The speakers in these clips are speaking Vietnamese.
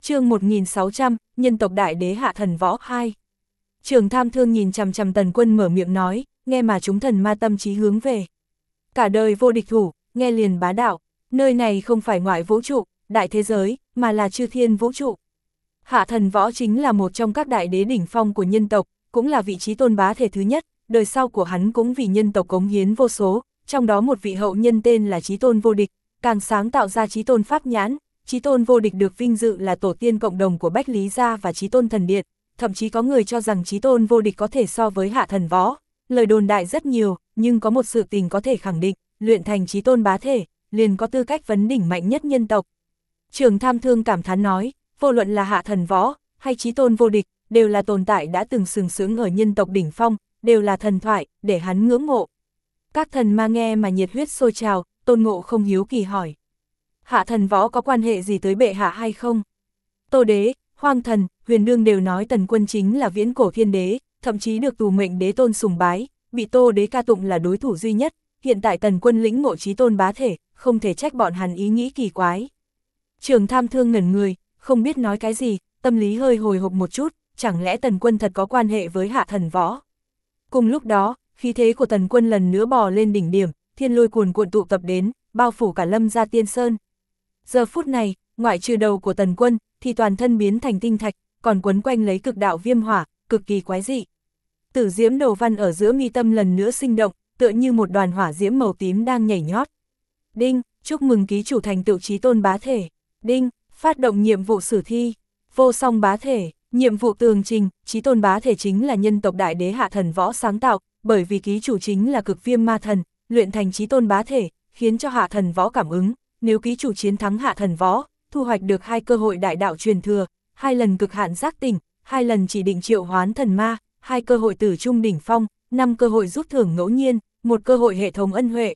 Chương 1600, nhân tộc đại đế Hạ Thần Võ 2. Trường Tham Thương nhìn chằm chằm Tần Quân mở miệng nói, nghe mà chúng thần ma tâm trí hướng về. Cả đời vô địch thủ, nghe liền bá đạo, nơi này không phải ngoại vũ trụ, đại thế giới, mà là chư thiên vũ trụ. Hạ Thần Võ chính là một trong các đại đế đỉnh phong của nhân tộc, cũng là vị trí tôn bá thể thứ nhất, đời sau của hắn cũng vì nhân tộc cống hiến vô số, trong đó một vị hậu nhân tên là Chí Tôn Vô Địch, càng sáng tạo ra Chí Tôn Pháp Nhãn. Chí Tôn Vô Địch được vinh dự là tổ tiên cộng đồng của Bách Lý Gia và Chí Tôn Thần Điện, thậm chí có người cho rằng Chí Tôn Vô Địch có thể so với Hạ Thần Võ. Lời đồn đại rất nhiều, nhưng có một sự tình có thể khẳng định, luyện thành Chí Tôn bá thể, liền có tư cách vấn đỉnh mạnh nhất nhân tộc. Trường Tham Thương cảm thán nói, vô luận là Hạ Thần Võ, hay Chí Tôn Vô Địch, đều là tồn tại đã từng sừng sững ở nhân tộc đỉnh phong, đều là thần thoại, để hắn ngưỡng mộ. Các thần ma nghe mà nhiệt huyết sôi trào, Tôn Ngộ không hiếu kỳ hỏi. Hạ Thần Võ có quan hệ gì tới bệ hạ hay không? Tô Đế, Hoang Thần, Huyền Nương đều nói Tần Quân chính là viễn cổ thiên đế, thậm chí được Tù Mệnh Đế Tôn sùng bái, bị Tô Đế ca tụng là đối thủ duy nhất. Hiện tại Tần Quân lĩnh ngộ Chí Tôn bá thể, không thể trách bọn hắn ý nghĩ kỳ quái. Trường Tham Thương ngẩn người, không biết nói cái gì, tâm lý hơi hồi hộp một chút, chẳng lẽ Tần Quân thật có quan hệ với Hạ Thần Võ? Cùng lúc đó, khí thế của Tần Quân lần nữa bò lên đỉnh điểm, thiên lôi cuồn cuộn tụ tập đến, bao phủ cả Lâm Gia Tiên Sơn. Giờ phút này, ngoại trừ đầu của Tần Quân, thì toàn thân biến thành tinh thạch, còn quấn quanh lấy cực đạo viêm hỏa, cực kỳ quái dị. Tử diễm đầu văn ở giữa mi tâm lần nữa sinh động, tựa như một đoàn hỏa diễm màu tím đang nhảy nhót. Đinh, chúc mừng ký chủ thành tựu Chí Tôn bá thể. Đinh, phát động nhiệm vụ sử thi. Vô song bá thể, nhiệm vụ tường trình, Chí Tôn bá thể chính là nhân tộc đại đế Hạ Thần Võ sáng tạo, bởi vì ký chủ chính là cực viêm ma thần, luyện thành Chí Tôn bá thể, khiến cho Hạ Thần Võ cảm ứng, nếu ký chủ chiến thắng Hạ Thần Võ, thu hoạch được 2 cơ hội đại đạo truyền thừa, 2 lần cực hạn giác tỉnh, 2 lần chỉ định triệu hoán thần ma, 2 cơ hội tử trung đỉnh phong, 5 cơ hội rút thưởng ngẫu nhiên, 1 cơ hội hệ thống ân huệ.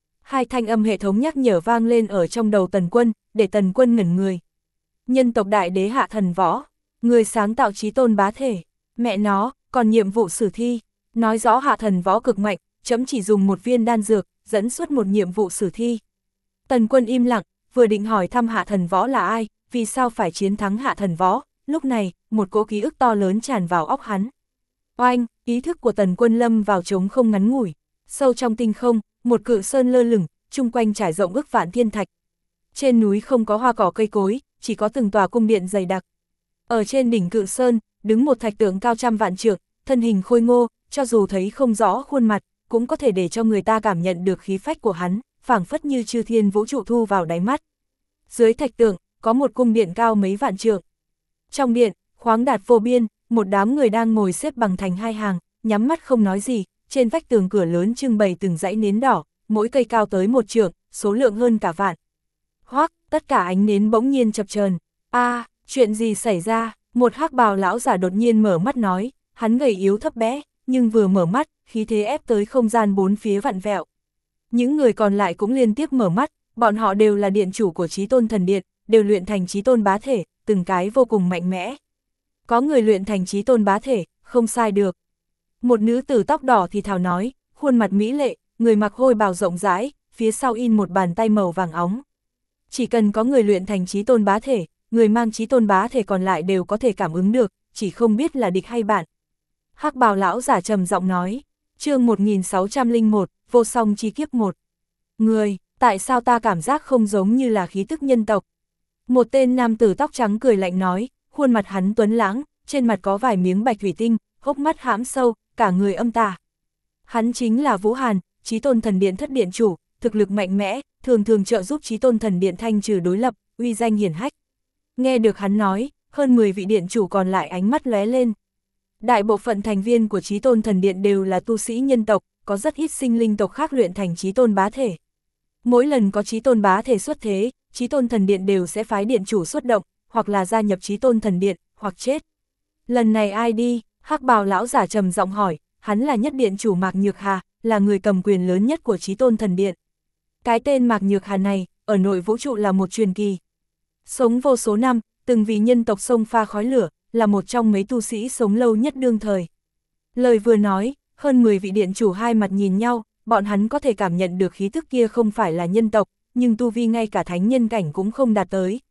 2 thanh âm hệ thống nhắc nhở vang lên ở trong đầu Tần Quân, để Tần Quân ngẩn người. Nhân tộc đại đế Hạ Thần Võ, người sáng tạo Chí Tôn bá thể, mẹ nó, còn nhiệm vụ sử thi, nói rõ Hạ Thần Võ cực mạnh, chấm chỉ dùng một viên đan dược, dẫn xuất một nhiệm vụ sử thi. Tần Quân im lặng, vừa định hỏi thăm Hạ Thần Võ là ai, vì sao phải chiến thắng Hạ Thần Võ, lúc này, một cỗ ký ức to lớn tràn vào óc hắn. Oanh, ý thức của Tần Quân lâm vào trống không ngắn ngủi, sâu trong tinh không, một cự sơn lơ lửng, chung quanh trải rộng ức vạn thiên thạch. Trên núi không có hoa cỏ cây cối, chỉ có từng tòa cung điện dày đặc. Ở trên đỉnh cự sơn, đứng một thạch tượng cao trăm vạn trượng, thân hình khôi ngô, cho dù thấy không rõ khuôn mặt, cũng có thể để cho người ta cảm nhận được khí phách của hắn, phảng phất như chư thiên vũ trụ thu vào đáy mắt. Dưới thạch tượng, có một cung điện cao mấy vạn trượng. Trong điện, khoáng đạt vô biên, một đám người đang ngồi xếp bằng thành 2 hàng, nhắm mắt không nói gì, trên vách tường cửa lớn trưng bày từng dãy nến đỏ, mỗi cây cao tới 1 trượng, số lượng hơn cả vạn. Hoắc, tất cả ánh nến bỗng nhiên chập chờn. Chuyện gì xảy ra? Một hắc bào lão giả đột nhiên mở mắt nói, hắn gầy yếu thấp bé, nhưng vừa mở mắt, khí thế ép tới không gian bốn phía vặn vẹo. Những người còn lại cũng liên tiếp mở mắt, bọn họ đều là điện chủ của Chí Tôn Thần Điện, đều luyện thành Chí Tôn bá thể, từng cái vô cùng mạnh mẽ. Có người luyện thành Chí Tôn bá thể, không sai được. Một nữ tử tóc đỏ thì thào nói, khuôn mặt mỹ lệ, người mặc hôi bào rộng rãi, phía sau in một bàn tay màu vàng óng. Chỉ cần có người luyện thành Chí Tôn bá thể, người mang Chí Tôn bá thể còn lại đều có thể cảm ứng được, chỉ không biết là địch hay bạn. Hắc bào lão giả trầm giọng nói, chương 1601, vô song chi kiếp 1. Người, tại sao ta cảm giác không giống như là khí tức nhân tộc? Một tên nam tử tóc trắng cười lạnh nói, khuôn mặt hắn tuấn lãng, trên mặt có vài miếng bạch thủy tinh, hốc mắt hãm sâu, cả người âm tà. Hắn chính là Vũ Hàn, Chí Tôn Thần Điện thất điện chủ, thực lực mạnh mẽ, thường thường trợ giúp Chí Tôn Thần Điện thanh trừ đối lập, uy danh hiển hách. Nghe được hắn nói, hơn 10 vị điện chủ còn lại ánh mắt lóe lên. Đại bộ phận thành viên của Chí Tôn Thần Điện đều là tu sĩ nhân tộc, có rất ít sinh linh tộc khác luyện thành Chí Tôn bá thể. Mỗi lần có Chí Tôn bá thể xuất thế, Chí Tôn Thần Điện đều sẽ phái điện chủ xuất động, hoặc là gia nhập Chí Tôn Thần Điện, hoặc chết. Lần này ai đi? Hắc bào lão giả trầm giọng hỏi, hắn là nhất điện chủ Mạc Nhược Hà, là người cầm quyền lớn nhất của Chí Tôn Thần Điện. Cái tên Mạc Nhược Hà này, ở nội vũ trụ là một truyền kỳ. Sống vô số năm, từng vì nhân tộc sông pha khói lửa, là một trong mấy tu sĩ sống lâu nhất đương thời. Lời vừa nói, hơn 10 vị điện chủ hai mặt nhìn nhau, bọn hắn có thể cảm nhận được khí tức kia không phải là nhân tộc, nhưng tu vi ngay cả thánh nhân cảnh cũng không đạt tới,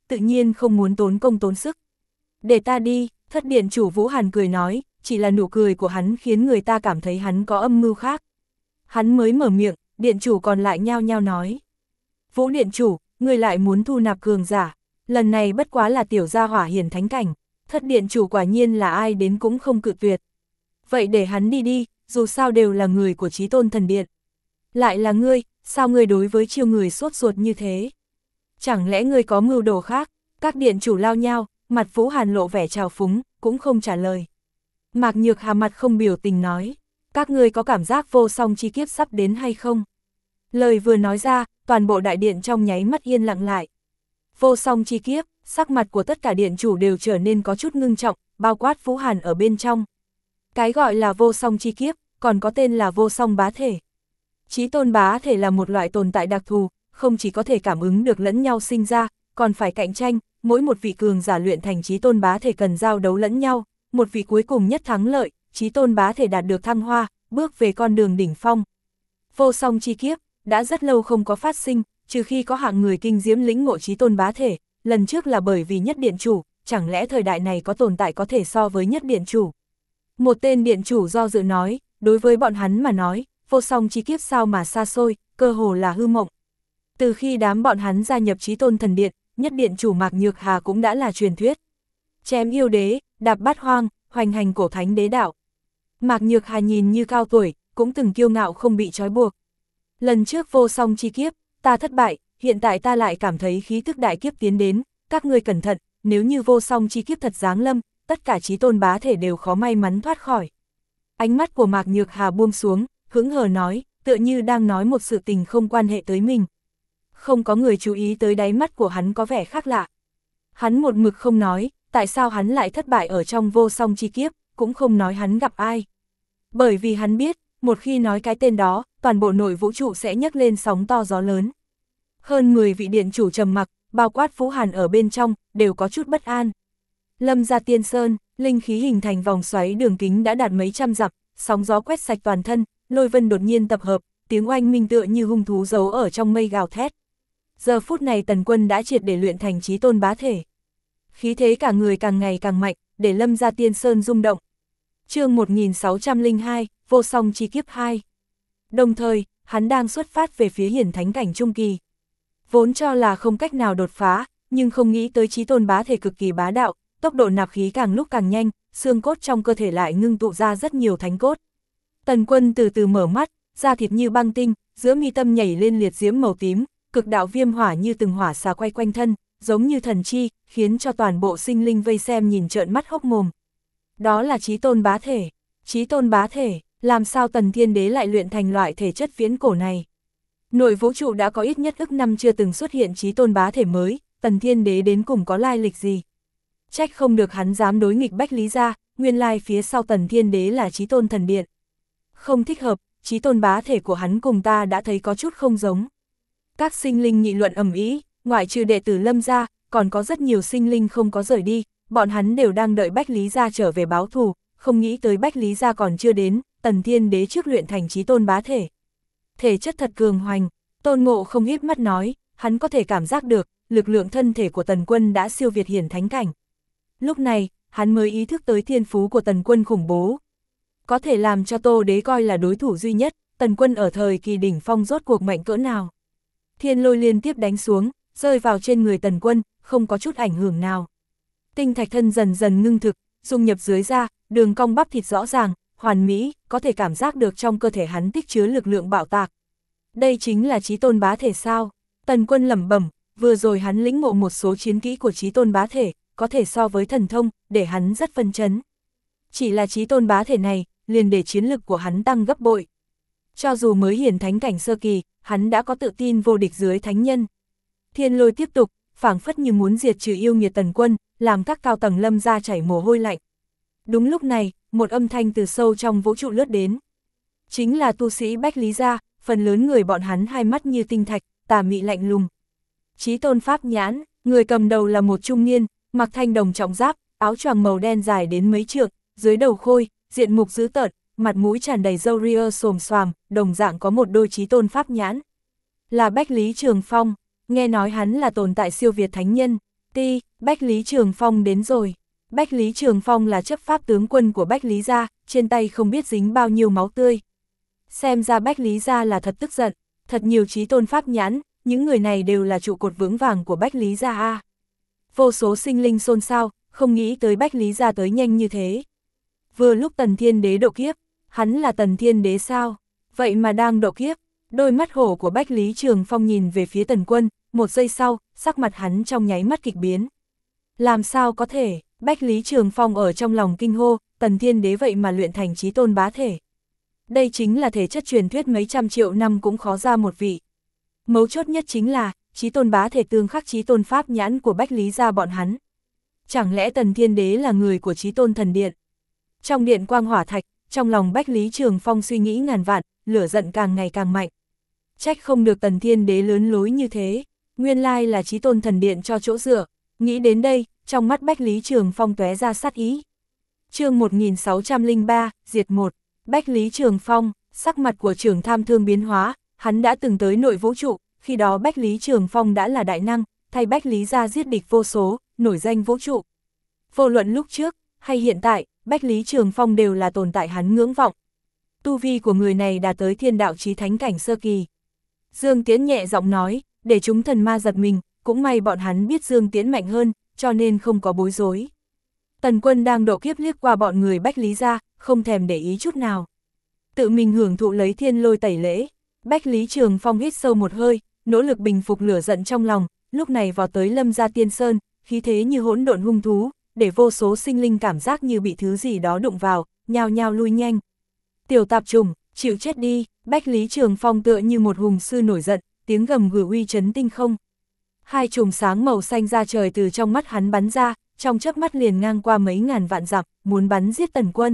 tự nhiên không muốn tốn công tốn sức. Để ta đi, thất điện chủ Vũ Hàn cười nói, chỉ là nụ cười của hắn khiến người ta cảm thấy hắn có âm mưu khác. Hắn mới mở miệng, điện chủ còn lại nhao nhao nói. Vũ điện chủ, người lại muốn thu nạp cường giả, lần này bất quá là tiểu gia hỏa hiển thánh cảnh, thất điện chủ quả nhiên là ai đến cũng không cự tuyệt. Vậy để hắn đi đi, dù sao đều là người của Chí Tôn Thần Điện. Lại là ngươi, sao ngươi đối với chiêu người sốt ruột như thế? Chẳng lẽ ngươi có mưu đồ khác? Các điện chủ lao nhau, mặt Vũ Hàn lộ vẻ trào phúng, cũng không trả lời. Mạc Nhược Hà mặt không biểu tình nói, các ngươi có cảm giác vô song chi kiếp sắp đến hay không? Lời vừa nói ra, toàn bộ đại điện trong nháy mắt yên lặng lại. Vô song chi kiếp, sắc mặt của tất cả điện chủ đều trở nên có chút ngưng trọng, bao quát Vũ Hàn ở bên trong. Cái gọi là vô song chi kiếp, còn có tên là vô song bá thể. Chí tôn bá thể là một loại tồn tại đặc thù, không chỉ có thể cảm ứng được lẫn nhau sinh ra, còn phải cạnh tranh, mỗi một vị cường giả luyện thành chí tôn bá thể cần giao đấu lẫn nhau, một vị cuối cùng nhất thắng lợi, chí tôn bá thể đạt được thăng hoa, bước về con đường đỉnh phong. Vô song chi kiếp, đã rất lâu không có phát sinh, trừ khi có hạng người kinh diễm lĩnh ngộ chí tôn bá thể, lần trước là bởi vì nhất điện chủ, chẳng lẽ thời đại này có tồn tại có thể so với nhất điện chủ. Một tên điện chủ do dự nói, đối với bọn hắn mà nói, vô song chi kiếp sao mà xa xôi, cơ hồ là hư mộng. Từ khi đám bọn hắn gia nhập Chí Tôn Thần Điện, nhất điện chủ Mạc Nhược Hà cũng đã là truyền thuyết. Chém yêu đế, đạp bát hoang, hoành hành cổ thánh đế đạo. Mạc Nhược Hà nhìn như cao tuổi, cũng từng kiêu ngạo không bị trói buộc. Lần trước vô song chi kiếp, ta thất bại, hiện tại ta lại cảm thấy khí tức đại kiếp tiến đến, các ngươi cẩn thận, nếu như vô song chi kiếp thật giáng lâm, tất cả Chí Tôn bá thể đều khó may mắn thoát khỏi. Ánh mắt của Mạc Nhược Hà buông xuống, hững hờ nói, tựa như đang nói một sự tình không quan hệ tới mình. Không có người chú ý tới đáy mắt của hắn có vẻ khác lạ. Hắn một mực không nói, tại sao hắn lại thất bại ở trong vô song chi kiếp, cũng không nói hắn gặp ai. Bởi vì hắn biết, một khi nói cái tên đó, toàn bộ nội vũ trụ sẽ nhấc lên sóng to gió lớn. Hơn 10 vị điện chủ trầm mặc, bao quát Vũ Hàn ở bên trong, đều có chút bất an. Lâm gia Tiên Sơn, linh khí hình thành vòng xoáy đường kính đã đạt mấy trăm dặm, sóng gió quét sạch toàn thân, lôi vân đột nhiên tập hợp, tiếng oanh minh tựa như hung thú giấu ở trong mây gào thét. Giờ phút này Tần Quân đã triệt để luyện thành Chí Tôn bá thể. Khí thế cả người càng ngày càng mạnh, để Lâm gia Tiên Sơn rung động. Chương 1602, vô song chi kiếp 2. Đồng thời, hắn đang xuất phát về phía hiển thánh cảnh trung kỳ. Vốn cho là không cách nào đột phá, nhưng không nghĩ tới Chí Tôn bá thể cực kỳ bá đạo, tốc độ nạp khí càng lúc càng nhanh, xương cốt trong cơ thể lại ngưng tụ ra rất nhiều thánh cốt. Tần Quân từ từ mở mắt, da thịt như băng tinh, giữa mi tâm nhảy lên liệt diễm màu tím, cực đạo viêm hỏa như từng hỏa xà quay quanh thân, giống như thần chi, khiến cho toàn bộ sinh linh vây xem nhìn trợn mắt hốc mồm. Đó là Chí Tôn bá thể. Chí Tôn bá thể, làm sao Tần Thiên Đế lại luyện thành loại thể chất viễn cổ này? Nội vũ trụ đã có ít nhất ức năm chưa từng xuất hiện Chí Tôn bá thể mới, Tần Thiên Đế đến cùng có lai lịch gì? Trách không được hắn dám đối nghịch Bách Lý gia, nguyên lai phía sau Tần Thiên Đế là Chí Tôn Thần Điện. Không thích hợp, Chí Tôn bá thể của hắn cùng ta đã thấy có chút không giống. Các sinh linh nghị luận ầm ĩ, ngoại trừ đệ tử Lâm gia, còn có rất nhiều sinh linh không có rời đi, bọn hắn đều đang đợi Bách Lý gia trở về báo thù, không nghĩ tới Bách Lý gia còn chưa đến, Tần Thiên Đế trước luyện thành Chí Tôn bá thể. Thể chất thật cường hoành, Tôn Ngộ không híp mắt nói, hắn có thể cảm giác được, lực lượng thân thể của Tần Quân đã siêu việt hiển thánh cảnh. Lúc này, hắn mới ý thức tới thiên phú của Tần Quân khủng bố. Có thể làm cho Tô Đế coi là đối thủ duy nhất, Tần Quân ở thời kỳ đỉnh phong rốt cuộc mạnh cỡ nào. Thiên lôi liên tiếp đánh xuống, rơi vào trên người Tần Quân, không có chút ảnh hưởng nào. Tinh thạch thân dần dần ngưng thực, dung nhập dưới da, đường cong bắp thịt rõ ràng, hoàn mỹ, có thể cảm giác được trong cơ thể hắn tích chứa lực lượng bạo tạc. Đây chính là Chí Tôn bá thể sao? Tần Quân lẩm bẩm, vừa rồi hắn lĩnh ngộ một số chiến kỹ của Chí Tôn bá thể, có thể so với thần thông, để hắn rất phân chấn. Chỉ là Chí Tôn bá thể này, liền để chiến lực của hắn tăng gấp bội. Cho dù mới hiển thánh cảnh sơ kỳ, hắn đã có tự tin vô địch dưới thánh nhân. Thiên lôi tiếp tục, phảng phất như muốn diệt trừ yêu nghiệt Tần Quân, làm các cao tầng Lâm gia chảy mồ hôi lạnh. Đúng lúc này, một âm thanh từ sâu trong vũ trụ lướt đến. Chính là tu sĩ Bách Lý gia, phần lớn người bọn hắn hai mắt như tinh thạch, tà mị lạnh lùng. Chí Tôn pháp nhãn, người cầm đầu là một trung niên, mặc thanh đồng trọng giáp, áo choàng màu đen dài đến mấy trượng, dưới đầu khôi, diện mục dữ tợn, mặt mũi tràn đầy râu ria xồm xoàm, đồng dạng có một đôi Chí Tôn pháp nhãn. Là Bách Lý Trường Phong, nghe nói hắn là tồn tại siêu việt thánh nhân, Bách Lý Trường Phong đến rồi. Bách Lý Trường Phong là chấp pháp tướng quân của Bách Lý gia, trên tay không biết dính bao nhiêu máu tươi. Xem ra Bách Lý gia là thật tức giận, thật nhiều chí tôn pháp nhãn, những người này đều là trụ cột vững vàng của Bách Lý gia a. Vô số sinh linh xôn xao, không nghĩ tới Bách Lý gia tới nhanh như thế. Vừa lúc Tần Thiên Đế độ kiếp, hắn là Tần Thiên Đế sao? Vậy mà đang độ kiếp. Đôi mắt hổ của Bách Lý Trường Phong nhìn về phía Tần Quân, một giây sau, sắc mặt hắn trong nháy mắt kịch biến. Làm sao có thể, Bách Lý Trường Phong ở trong lòng kinh hô, Tần Thiên Đế vậy mà luyện thành chí tôn bá thể. Đây chính là thể chất truyền thuyết mấy trăm triệu năm cũng khó ra một vị. Mấu chốt nhất chính là, chí tôn bá thể tương khắc chí tôn pháp nhãn của Bách Lý gia bọn hắn. Chẳng lẽ Tần Thiên Đế là người của chí tôn thần điện? Trong điện quang hỏa thạch, trong lòng Bách Lý Trường Phong suy nghĩ ngàn vạn, lửa giận càng ngày càng mạnh. Trách không được Tần Thiên Đế lớn lối như thế, nguyên lai là chí tôn thần điện cho chỗ dựa. Nghĩ đến đây, trong mắt Bách Lý Trường Phong tóe ra sát ý. Chương 1603, Diệt 1. Bách Lý Trường Phong, sắc mặt của Trưởng Tham Thương biến hóa, hắn đã từng tới nội vũ trụ, khi đó Bách Lý Trường Phong đã là đại năng, thay Bách Lý gia giết địch vô số, nổi danh vũ trụ. Vô luận lúc trước, hay hiện tại, Bách Lý Trường Phong đều là tồn tại hắn ngưỡng vọng. Tu vi của người này đạt tới thiên đạo chí thánh cảnh sơ kỳ. Dương Tiễn nhẹ giọng nói, để chúng thần ma giật mình, cũng may bọn hắn biết Dương Tiễn mạnh hơn, cho nên không có bối rối. Tần Quân đang độ kiếp liếc qua bọn người Bách Lý gia, không thèm để ý chút nào. Tự mình hưởng thụ lấy thiên lôi tẩy lễ. Bách Lý Trường Phong hít sâu một hơi, nỗ lực bình phục lửa giận trong lòng, lúc này vào tới Lâm gia Tiên Sơn, khí thế như hỗn độn hung thú, để vô số sinh linh cảm giác như bị thứ gì đó đụng vào, nhao nhao lui nhanh. Tiểu tạp trùng, chịu chết đi, Bách Lý Trường Phong tựa như một hùng sư nổi giận, tiếng gầm gừ uy chấn tinh không. Hai chùm sáng màu xanh ra trời từ trong mắt hắn bắn ra, trong chớp mắt liền ngang qua mấy ngàn vạn dặm, muốn bắn giết Tần Quân.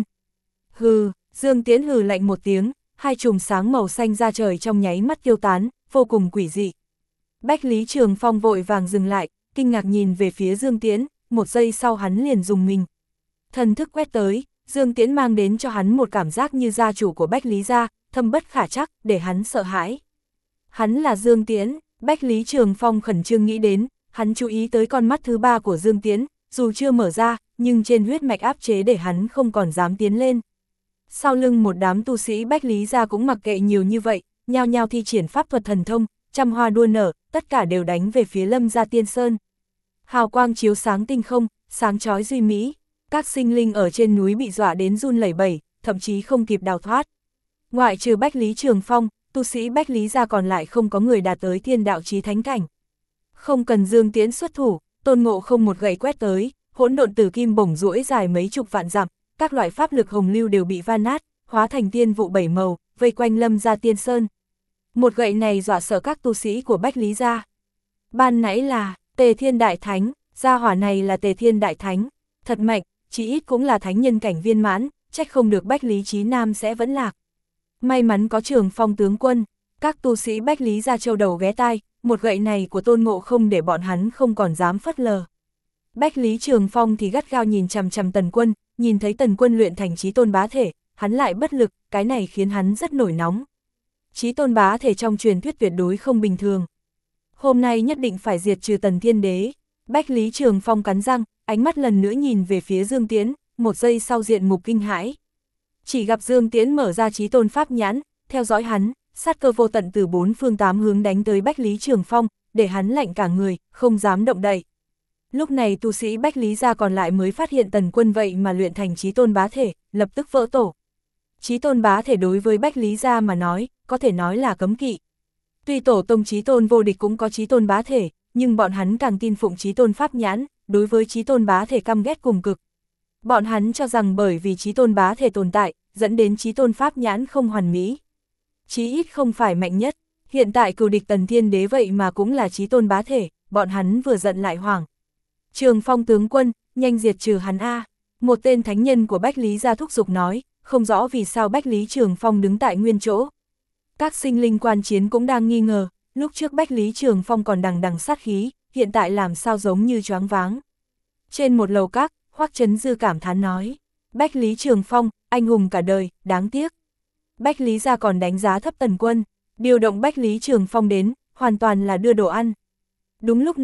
Hừ, Dương Tiễn hừ lạnh một tiếng, hai chùm sáng màu xanh ra trời trong nháy mắt tiêu tán, vô cùng quỷ dị. Bách Lý Trường Phong vội vàng dừng lại, kinh ngạc nhìn về phía Dương Tiễn, một giây sau hắn liền dùng mình. Thần thức quét tới, Dương Tiễn mang đến cho hắn một cảm giác như gia chủ của Bách Lý gia, thâm bất khả trắc, để hắn sợ hãi. Hắn là Dương Tiễn, Bách Lý Trường Phong khẩn trương nghĩ đến, hắn chú ý tới con mắt thứ ba của Dương Tiễn, dù chưa mở ra, nhưng trên huyết mạch áp chế để hắn không còn dám tiến lên. Sau lưng một đám tu sĩ Bách Lý gia cũng mặc kệ nhiều như vậy, nhao nhao thi triển pháp thuật thần thông, trăm hoa đua nở, tất cả đều đánh về phía Lâm gia Tiên Sơn. Hào quang chiếu sáng tinh không, sáng chói duy mỹ, các sinh linh ở trên núi bị dọa đến run lẩy bẩy, thậm chí không kịp đào thoát. Ngoại trừ Bách Lý Trường Phong, tu sĩ Bách Lý gia còn lại không có người đạt tới thiên đạo chí thánh cảnh. Không cần Dương Tiễn xuất thủ, Tôn Ngộ Không một gậy quét tới, hỗn độn tử kim bổng duỗi dài mấy chục vạn dặm, các loại pháp lực hồng lưu đều bị va nát, hóa thành tiên vụ bảy màu, vây quanh Lâm gia Tiên Sơn. Một gậy này dọa sợ các tu sĩ của Bách Lý gia. Ban nãy là Tề Thiên Đại Thánh, gia hỏa này là Tề Thiên Đại Thánh, thật mạnh, chỉ ít cũng là thánh nhân cảnh viên mãn, trách không được Bách Lý Chí Nam sẽ vẫn lạc. May mắn có Trường Phong tướng quân, các tu sĩ Bách Lý gia châu đầu ghé tai, một gậy này của Tôn Ngộ Không để bọn hắn không còn dám phớt lờ. Bách Lý Trường Phong thì gắt gao nhìn chằm chằm Tần Quân, nhìn thấy Tần Quân luyện thành chí tôn bá thể, hắn lại bất lực, cái này khiến hắn rất nổi nóng. Chí tôn bá thể trong truyền thuyết tuyệt đối không bình thường. Hôm nay nhất định phải diệt trừ Tần Thiên Đế. Bách Lý Trường Phong cắn răng, ánh mắt lần nữa nhìn về phía Dương Tiễn, một giây sau diện mục kinh hãi. Chỉ gặp Dương Tiễn mở ra chí tôn pháp nhãn, theo dõi hắn, sát cơ vô tận từ bốn phương tám hướng đánh tới Bách Lý Trường Phong, để hắn lạnh cả người, không dám động đậy. Lúc này tu sĩ Bách Lý gia còn lại mới phát hiện Tần Quân vậy mà luyện thành chí tôn bá thể, lập tức vỡ tổ. Chí tôn bá thể đối với Bách Lý gia mà nói, có thể nói là cấm kỵ. Tuy tổ tông chí tôn vô địch cũng có chí tôn bá thể, nhưng bọn hắn càng tin phụng chí tôn pháp nhãn, đối với chí tôn bá thể căm ghét cùng cực. Bọn hắn cho rằng bởi vì chí tôn bá thể tồn tại, dẫn đến chí tôn pháp nhãn không hoàn mỹ. Chí ít không phải mạnh nhất, hiện tại cừu địch Tần Thiên Đế vậy mà cũng là chí tôn bá thể, bọn hắn vừa giận lại hoảng. Trường Phong tướng quân, nhanh diệt trừ hắn a. Một tên thánh nhân của Bách Lý gia thúc giục nói, không rõ vì sao Bách Lý Trường Phong đứng tại nguyên chỗ. Các sinh linh quan chiến cũng đang nghi ngờ, lúc trước Bách Lý Trường Phong còn đằng đằng sát khí, hiện tại làm sao giống như choáng váng. Trên một lầu các, Hoắc Chấn Dư cảm thán nói, Bách Lý Trường Phong, anh hùng cả đời, đáng tiếc. Bách Lý gia còn đánh giá thấp Tần Quân, điều động Bách Lý Trường Phong đến, hoàn toàn là đưa đồ ăn. Đúng lúc này,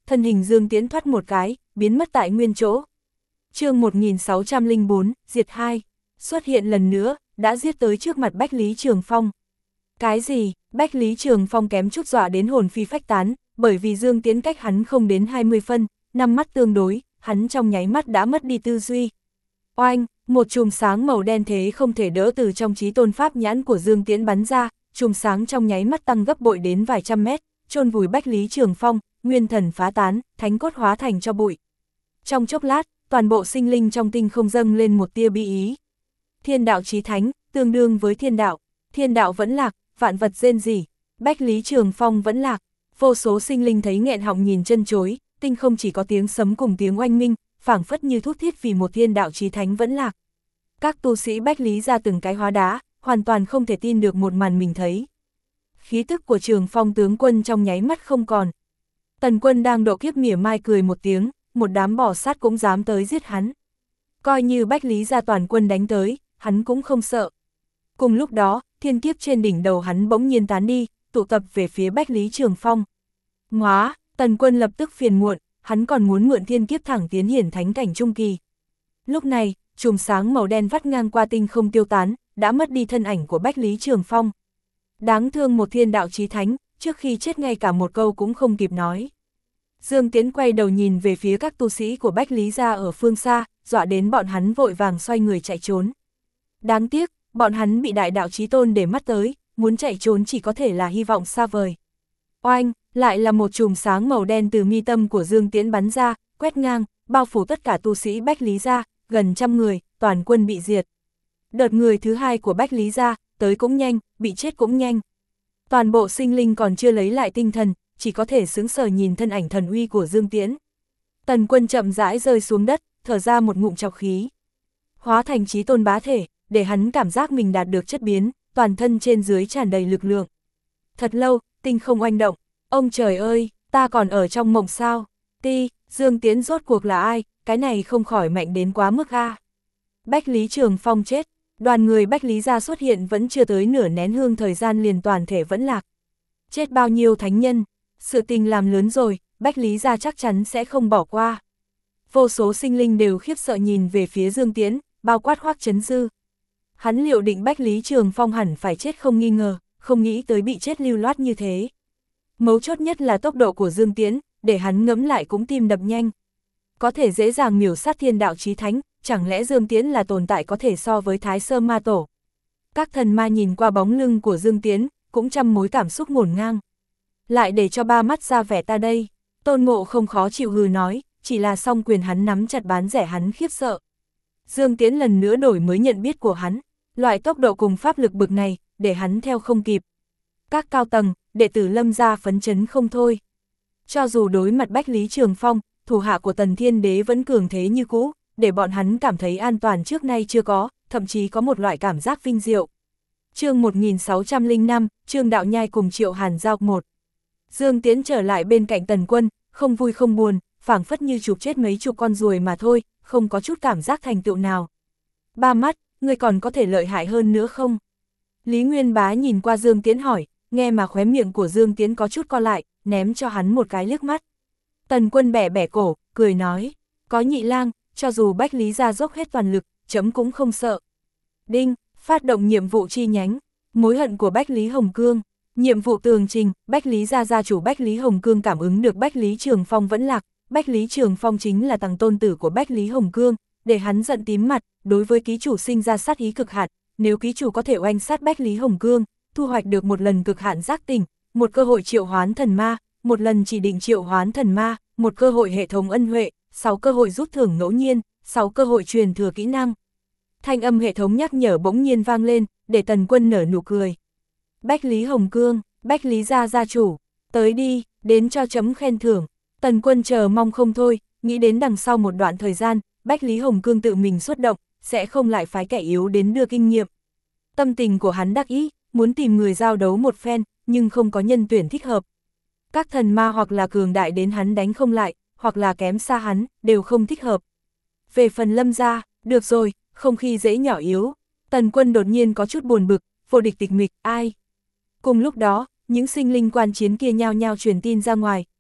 thân hình Dương Tiễn thoát một cái, biến mất tại nguyên chỗ. chương 1604, diệt 2, xuất hiện lần nữa, đã giết tới trước mặt Bách Lý Trường Phong. Cái gì? Bách Lý Trường Phong kém chút dọa đến hồn phi phách tán, bởi vì Dương Tiễn cách hắn không đến 20 phân, 5 mắt tương đối, hắn trong nháy mắt đã mất đi tư duy. Oanh, một chùm sáng màu đen thế không thể đỡ từ trong chí tôn pháp nhãn của Dương Tiễn bắn ra, chùm sáng trong nháy mắt tăng gấp bội đến vài trăm mét, chôn vùi Bách Lý Trường Phong, nguyên thần phá tán, thánh cốt hóa thành cho bụi. Trong chốc lát, toàn bộ sinh linh trong tinh không dâng lên một tia bi ý. Thiên đạo chí thánh, tương đương với thiên đạo vẫn lạc, vạn vật rên rỉ, Bách Lý Trường Phong vẫn lạc, vô số sinh linh thấy nghẹn họng nhìn chân chối, tinh không chỉ có tiếng sấm cùng tiếng oanh minh, phảng phất như thút thít vì một thiên đạo chí thánh vẫn lạc. Các tu sĩ Bách Lý ra từng cái hóa đá, hoàn toàn không thể tin được một màn mình thấy. Khí tức của Trường Phong tướng quân trong nháy mắt không còn. Tần Quân đang độ kiếp mỉa mai cười một tiếng, một đám bò sát cũng dám tới giết hắn. Coi như Bách Lý ra toàn quân đánh tới, hắn cũng không sợ. Cùng lúc đó, thiên kiếp trên đỉnh đầu hắn bỗng nhiên tán đi, tụ tập về phía Bách Lý Trường Phong. Ngoá, Tần Quân lập tức phiền muộn, hắn còn muốn mượn thiên kiếp thẳng tiến hiển thánh cảnh trung kỳ. Lúc này, chùm sáng màu đen vắt ngang qua tinh không tiêu tán, đã mất đi thân ảnh của Bách Lý Trường Phong. Đáng thương một thiên đạo chí thánh, trước khi chết ngay cả một câu cũng không kịp nói. Dương Tiễn quay đầu nhìn về phía các tu sĩ của Bách Lý gia ở phương xa, dọa đến bọn hắn vội vàng xoay người chạy trốn. Đáng tiếc, bọn hắn bị đại đạo chí tôn để mắt tới, muốn chạy trốn chỉ có thể là hy vọng xa vời. Oanh, lại là một chùm sáng màu đen từ mi tâm của Dương Tiễn bắn ra, quét ngang, bao phủ tất cả tu sĩ Bách Lý gia, gần trăm người, toàn quân bị diệt. Đợt người thứ hai của Bách Lý gia, tới cũng nhanh, bị chết cũng nhanh. Toàn bộ sinh linh còn chưa lấy lại tinh thần, chỉ có thể sững sờ nhìn thân ảnh thần uy của Dương Tiễn. Tần Quân chậm rãi rơi xuống đất, thở ra một ngụm trọc khí. Hóa thành chí tôn bá thể, để hắn cảm giác mình đạt được chất biến, toàn thân trên dưới tràn đầy lực lượng. Thật lâu, tinh không oanh động, ông trời ơi, ta còn ở trong mộng sao? Dương Tiễn rốt cuộc là ai, cái này không khỏi mạnh đến quá mức a. Bách Lý Trường Phong chết, đoàn người Bách Lý gia xuất hiện vẫn chưa tới nửa nén hương thời gian liền toàn thể vẫn lạc. Chết bao nhiêu thánh nhân, sự tình làm lớn rồi, Bách Lý gia chắc chắn sẽ không bỏ qua. Vô số sinh linh đều khiếp sợ nhìn về phía Dương Tiễn, bao quát Hoắc Chấn Dư. Hắn liệu định Bách Lý Trường Phong hẳn phải chết không nghi ngờ, không nghĩ tới bị chết lưu loát như thế. Mấu chốt nhất là tốc độ của Dương Tiễn, để hắn ngẫm lại cũng tim đập nhanh. Có thể dễ dàng miểu sát thiên đạo chí thánh, chẳng lẽ Dương Tiễn là tồn tại có thể so với Thái Sơ Ma Tổ? Các thần ma nhìn qua bóng lưng của Dương Tiễn, cũng trăm mối cảm xúc ngổn ngang. Lại để cho ba mắt ra vẻ ta đây, Tôn Ngộ không khó chịu hừ nói, chỉ là song quyền hắn nắm chặt bán rẻ hắn khiếp sợ. Dương Tiễn lần nữa đổi mới nhận biết của hắn, loại tốc độ cùng pháp lực bực này, để hắn theo không kịp. Các cao tầng, đệ tử Lâm gia phấn chấn không thôi. Cho dù đối mặt Bách Lý Trường Phong, thủ hạ của Tần Thiên Đế vẫn cường thế như cũ, để bọn hắn cảm thấy an toàn trước nay chưa có, thậm chí có một loại cảm giác vinh diệu. chương 1605, Trương Đạo Nhai cùng Triệu Hàn giao 1. Dương Tiễn trở lại bên cạnh Tần Quân, không vui không buồn, phảng phất như chụp chết mấy chục con ruồi mà thôi, không có chút cảm giác thành tựu nào. Ba mắt, ngươi còn có thể lợi hại hơn nữa không? Lý Nguyên Bá nhìn qua Dương Tiễn hỏi, nghe mà khóe miệng của Dương Tiễn có chút co lại, ném cho hắn một cái liếc mắt. Tần Quân bẻ bẻ cổ, cười nói, có Nhị Lang, cho dù Bách Lý gia dốc hết toàn lực, chấm cũng không sợ. Đinh, phát động nhiệm vụ chi nhánh, mối hận của Bách Lý Hồng Cương. Nhiệm vụ tường trình, Bách Lý gia gia chủ Bách Lý Hồng Cương cảm ứng được Bách Lý Trường Phong vẫn lạc, Bách Lý Trường Phong chính là tằng tôn tử của Bách Lý Hồng Cương, để hắn giận tím mặt, đối với ký chủ sinh ra sát ý cực hạn, nếu ký chủ có thể oanh sát Bách Lý Hồng Cương, thu hoạch được một lần cực hạn giác tỉnh, một cơ hội triệu hoán thần ma, một lần chỉ định triệu hoán thần ma, một cơ hội hệ thống ân huệ, 6 cơ hội rút thưởng ngẫu nhiên, 6 cơ hội truyền thừa kỹ năng. Thanh âm hệ thống nhắc nhở bỗng nhiên vang lên, để Tần Quân nở nụ cười. Bách Lý Hồng Cương, Bách Lý gia gia chủ, tới đi, đến cho chấm khen thưởng. Tần Quân chờ mong không thôi, nghĩ đến đằng sau một đoạn thời gian, Bách Lý Hồng Cương tự mình xuất động, sẽ không lại phái kẻ yếu đến đưa kinh nghiệm. Tâm tình của hắn đắc ý, muốn tìm người giao đấu một phen, nhưng không có nhân tuyển thích hợp. Các thần ma hoặc là cường đại đến hắn đánh không lại, hoặc là kém xa hắn, đều không thích hợp. Về phần Lâm gia, được rồi, không khi dễ nhỏ yếu. Tần Quân đột nhiên có chút buồn bực, vô địch tịch mịch, ai? Cùng lúc đó, những sinh linh quan chiến kia nhao nhao truyền tin ra ngoài,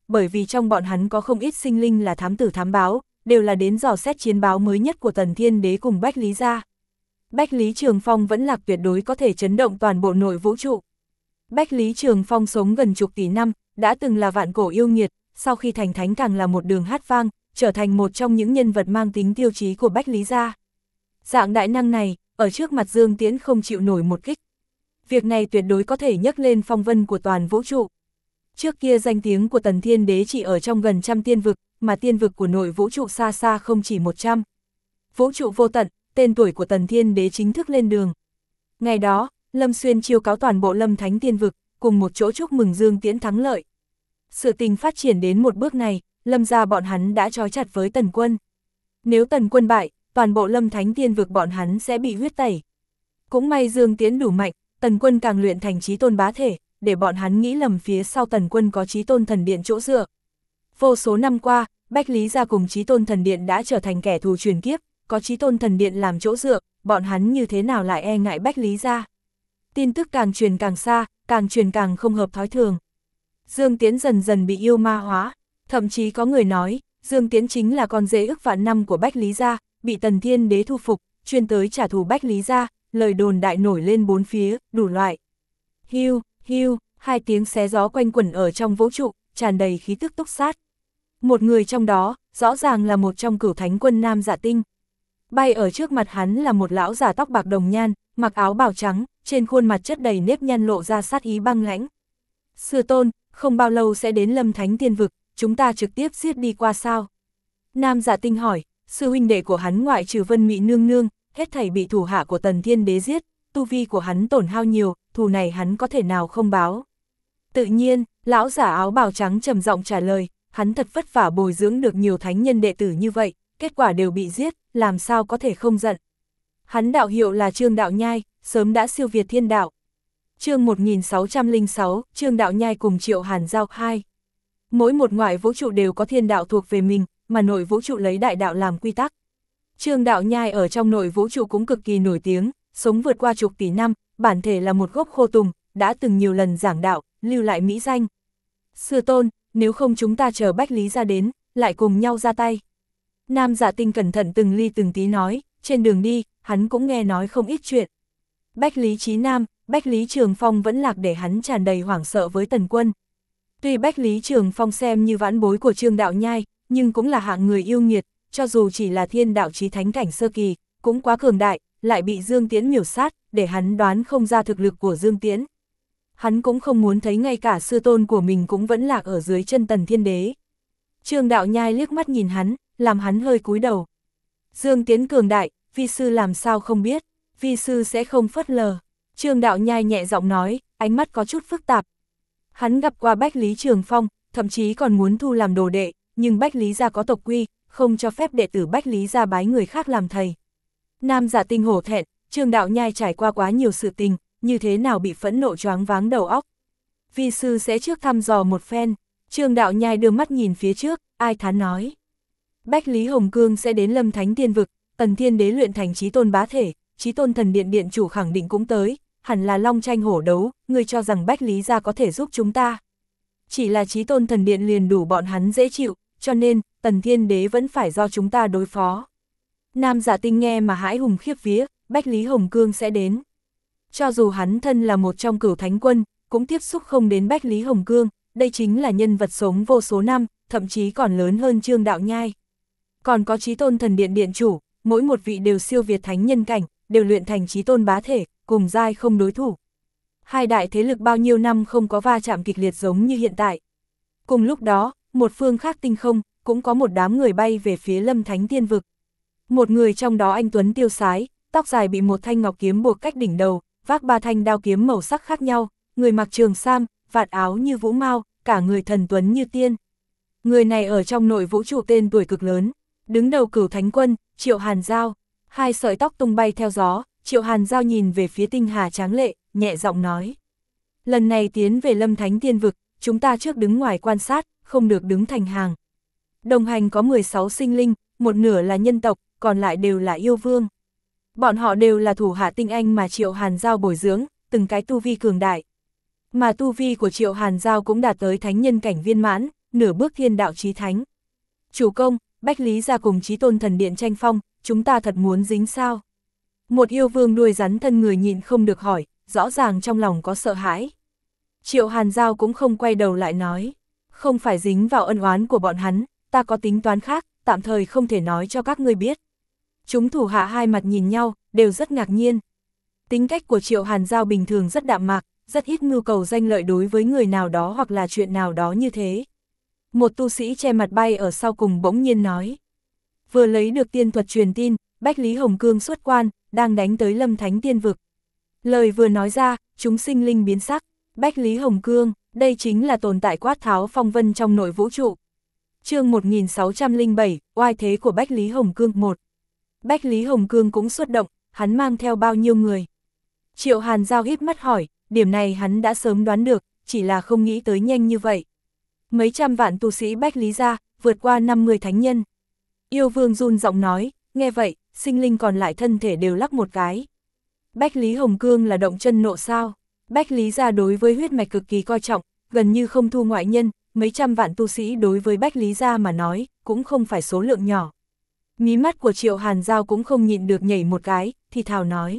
bởi vì trong bọn hắn có không ít sinh linh là thám tử thám báo, đều là đến dò xét chiến báo mới nhất của Tần Thiên Đế cùng Bách Lý gia. Bách Lý Trường Phong vẫn lạc tuyệt đối có thể chấn động toàn bộ nội vũ trụ. Bách Lý Trường Phong sống gần chục tỷ năm, đã từng là vạn cổ yêu nghiệt, sau khi thành thánh càng là một đường hát vang, trở thành một trong những nhân vật mang tính tiêu chí của Bách Lý gia. Dạng đại năng này, ở trước mặt Dương Tiễn không chịu nổi một kích. Việc này tuyệt đối có thể nhấc lên phong vân của toàn vũ trụ. Trước kia danh tiếng của Tần Thiên Đế chỉ ở trong gần trăm tiên vực, mà tiên vực của nội vũ trụ xa xa không chỉ 100. Vũ trụ vô tận, tên tuổi của Tần Thiên Đế chính thức lên đường. Ngày đó, Lâm Xuyên chiêu cáo toàn bộ Lâm Thánh tiên vực, cùng một chỗ chúc mừng Dương Tiễn thắng lợi. Sự tình phát triển đến một bước này, Lâm gia bọn hắn đã trói chặt với Tần Quân. Nếu Tần Quân bại, toàn bộ Lâm Thánh tiên vực bọn hắn sẽ bị huyết tẩy. Cũng may Dương Tiễn đủ mạnh, Tần Quân càng luyện thành chí tôn bá thể, để bọn hắn nghĩ lầm phía sau Tần Quân có chí tôn thần điện chỗ dựa. Vô số năm qua, Bách Lý gia cùng chí tôn thần điện đã trở thành kẻ thù truyền kiếp, có chí tôn thần điện làm chỗ dựa, bọn hắn như thế nào lại e ngại Bách Lý gia. Tin tức càng truyền càng xa, càng truyền càng không hợp thói thường. Dương Tiễn dần dần bị yêu ma hóa, thậm chí có người nói, Dương Tiễn chính là con rể ức vạn năm của Bách Lý gia, bị Tần Thiên Đế thu phục, chuyên tới trả thù Bách Lý gia, lời đồn đại nổi lên bốn phía, đủ loại. Hiu, hiu, hai tiếng xé gió quanh quẩn ở trong vũ trụ, tràn đầy khí tức túc sát. Một người trong đó, rõ ràng là một trong Cửu Thánh Quân Nam Dạ Tinh. Bay ở trước mặt hắn là một lão già tóc bạc đồng nhan, mặc áo bào trắng, trên khuôn mặt chất đầy nếp nhăn lộ ra sát ý băng lãnh. Sư tôn, không bao lâu sẽ đến Lâm Thánh tiên vực, chúng ta trực tiếp giết đi qua sao? Nam Dạ Tinh hỏi, sư huynh đệ của hắn ngoại trừ Vân Mị nương nương, hết thảy bị thủ hạ của Tần Thiên Đế giết, tu vi của hắn tổn hao nhiều, thù này hắn có thể nào không báo? Tự nhiên, lão giả áo bào trắng trầm giọng trả lời, hắn thật vất vả bồi dưỡng được nhiều thánh nhân đệ tử như vậy, kết quả đều bị giết, làm sao có thể không giận. Hắn đạo hiệu là Trương Đạo Nhai, sớm đã siêu việt thiên đạo. Chương 1606, Trương Đạo Nhai cùng Triệu Hàn Giao 2. Mỗi một ngoại vũ trụ đều có thiên đạo thuộc về mình, mà nội vũ trụ lấy đại đạo làm quy tắc. Trương Đạo Nhai ở trong nội vũ trụ cũng cực kỳ nổi tiếng, sống vượt qua chục tỷ năm, bản thể là một gốc khô tùng, đã từng nhiều lần giảng đạo, lưu lại mỹ danh. Sư tôn, nếu không chúng ta chờ Bách Lý ra đến, lại cùng nhau ra tay. Nam Dạ Tinh cẩn thận từng ly từng tí nói, trên đường đi, hắn cũng nghe nói không ít chuyện. Bách Lý Chí Nam, Bách Lý Trường Phong vẫn lạc để hắn tràn đầy hoảng sợ với Tần Quân. Tuy Bách Lý Trường Phong xem như vãn bối của Trương Đạo Nhai, nhưng cũng là hạng người yêu nghiệt, cho dù chỉ là thiên đạo chí thánh cảnh sơ kỳ, cũng quá cường đại, lại bị Dương Tiễn miểu sát, để hắn đoán không ra thực lực của Dương Tiễn. Hắn cũng không muốn thấy ngay cả sư tôn của mình cũng vẫn lạc ở dưới chân Tần Thiên Đế. Trương Đạo Nhai liếc mắt nhìn hắn, làm hắn hơi cúi đầu. Dương Tiễn cường đại, vi sư làm sao không biết, vi sư sẽ không phớt lờ. Trương Đạo Nhai nhẹ giọng nói, ánh mắt có chút phức tạp. Hắn gặp qua Bách Lý Trường Phong, thậm chí còn muốn thu làm đồ đệ, nhưng Bách Lý gia có tộc quy, không cho phép đệ tử Bách Lý gia bái người khác làm thầy. Nam Dạ Tinh hổ thẹn, Trương Đạo Nhai trải qua quá nhiều sự tình, như thế nào bị phẫn nộ choáng váng đầu óc. Vi sư sẽ trước thăm dò một phen. Trương Đạo Nhai đưa mắt nhìn phía trước, ai thán nói. Bách Lý Hồng Cương sẽ đến Lâm Thánh tiên vực, Tần Thiên Đế luyện thành chí tôn bá thể, chí tôn thần điện điện chủ khẳng định cũng tới, hẳn là long tranh hổ đấu, ngươi cho rằng Bách Lý gia có thể giúp chúng ta. Chỉ là chí tôn thần điện liền đủ bọn hắn dễ chịu, cho nên, Tần Thiên Đế vẫn phải do chúng ta đối phó. Nam Dạ Tinh nghe mà hãi hùng khiếp vía, Bách Lý Hồng Cương sẽ đến. Cho dù hắn thân là một trong Cửu Thánh Quân, cũng tiếp xúc không đến Bách Lý Hồng Cương, đây chính là nhân vật sống vô số năm, thậm chí còn lớn hơn Trương Đạo Nhai. Còn có chí tôn thần điện điện chủ, mỗi một vị đều siêu việt thánh nhân cảnh, đều luyện thành chí tôn bá thể, cùng giai không đối thủ. Hai đại thế lực bao nhiêu năm không có va chạm kịch liệt giống như hiện tại. Cùng lúc đó, một phương khác tinh không, cũng có một đám người bay về phía Lâm Thánh tiên vực. Một người trong đó anh tuấn tiêu sái, tóc dài bị một thanh ngọc kiếm buộc cách đỉnh đầu, vác ba thanh đao kiếm màu sắc khác nhau, người mặc trường sam, vạt áo như vũ mao, cả người thần tuấn như tiên. Người này ở trong nội vũ trụ tên tuổi cực lớn, đứng đầu Cửu Thánh Quân, Triệu Hàn Giao. Hai sợi tóc tung bay theo gió, Triệu Hàn Giao nhìn về phía tinh hà tráng lệ, nhẹ giọng nói. Lần này tiến về Lâm Thánh tiên vực, chúng ta trước đứng ngoài quan sát, không được đứng thành hàng. Đồng hành có 16 sinh linh, một nửa là nhân tộc, còn lại đều là yêu vương. Bọn họ đều là thủ hạ tinh anh mà Triệu Hàn Giao bồi dưỡng, từng cái tu vi cường đại. Mà tu vi của Triệu Hàn Giao cũng đạt tới thánh nhân cảnh viên mãn, nửa bước thiên đạo chí thánh. Chủ công, Bách Lý gia cùng Chí Tôn Thần Điện tranh phong, chúng ta thật muốn dính sao? Một yêu vương đuôi rắn thân người nhịn không được hỏi, rõ ràng trong lòng có sợ hãi. Triệu Hàn Giao cũng không quay đầu lại nói, không phải dính vào ân oán của bọn hắn, ta có tính toán khác, tạm thời không thể nói cho các ngươi biết. Chúng thủ hạ hai mặt nhìn nhau, đều rất ngạc nhiên. Tính cách của Triệu Hàn Giao bình thường rất đạm mạc, rất ít mưu cầu danh lợi đối với người nào đó hoặc là chuyện nào đó như thế. Một tu sĩ che mặt bay ở sau cùng bỗng nhiên nói. Vừa lấy được tiên thuật truyền tin, Bách Lý Hồng Cương xuất quan, đang đánh tới Lâm Thánh Tiên Vực. Lời vừa nói ra, chúng sinh linh biến sắc. Bách Lý Hồng Cương, đây chính là tồn tại quát tháo phong vân trong nội vũ trụ. Chương 1607, oai thế của Bách Lý Hồng Cương 1. Bách Lý Hồng Cương cũng xuất động, hắn mang theo bao nhiêu người? Triệu Hàn Giao híp mắt hỏi, điểm này hắn đã sớm đoán được, chỉ là không nghĩ tới nhanh như vậy. Mấy trăm vạn tu sĩ Bách Lý gia, vượt qua 50 thánh nhân. Yêu vương run giọng nói, nghe vậy, sinh linh còn lại thân thể đều lắc một cái. Bách Lý Hồng Cương là động chân nộ sao? Bách Lý gia đối với huyết mạch cực kỳ coi trọng, gần như không thu ngoại nhân, mấy trăm vạn tu sĩ đối với Bách Lý gia mà nói, cũng không phải số lượng nhỏ. Mí mắt của Triệu Hàn Giao cũng không nhịn được nhảy một cái, thì thào nói.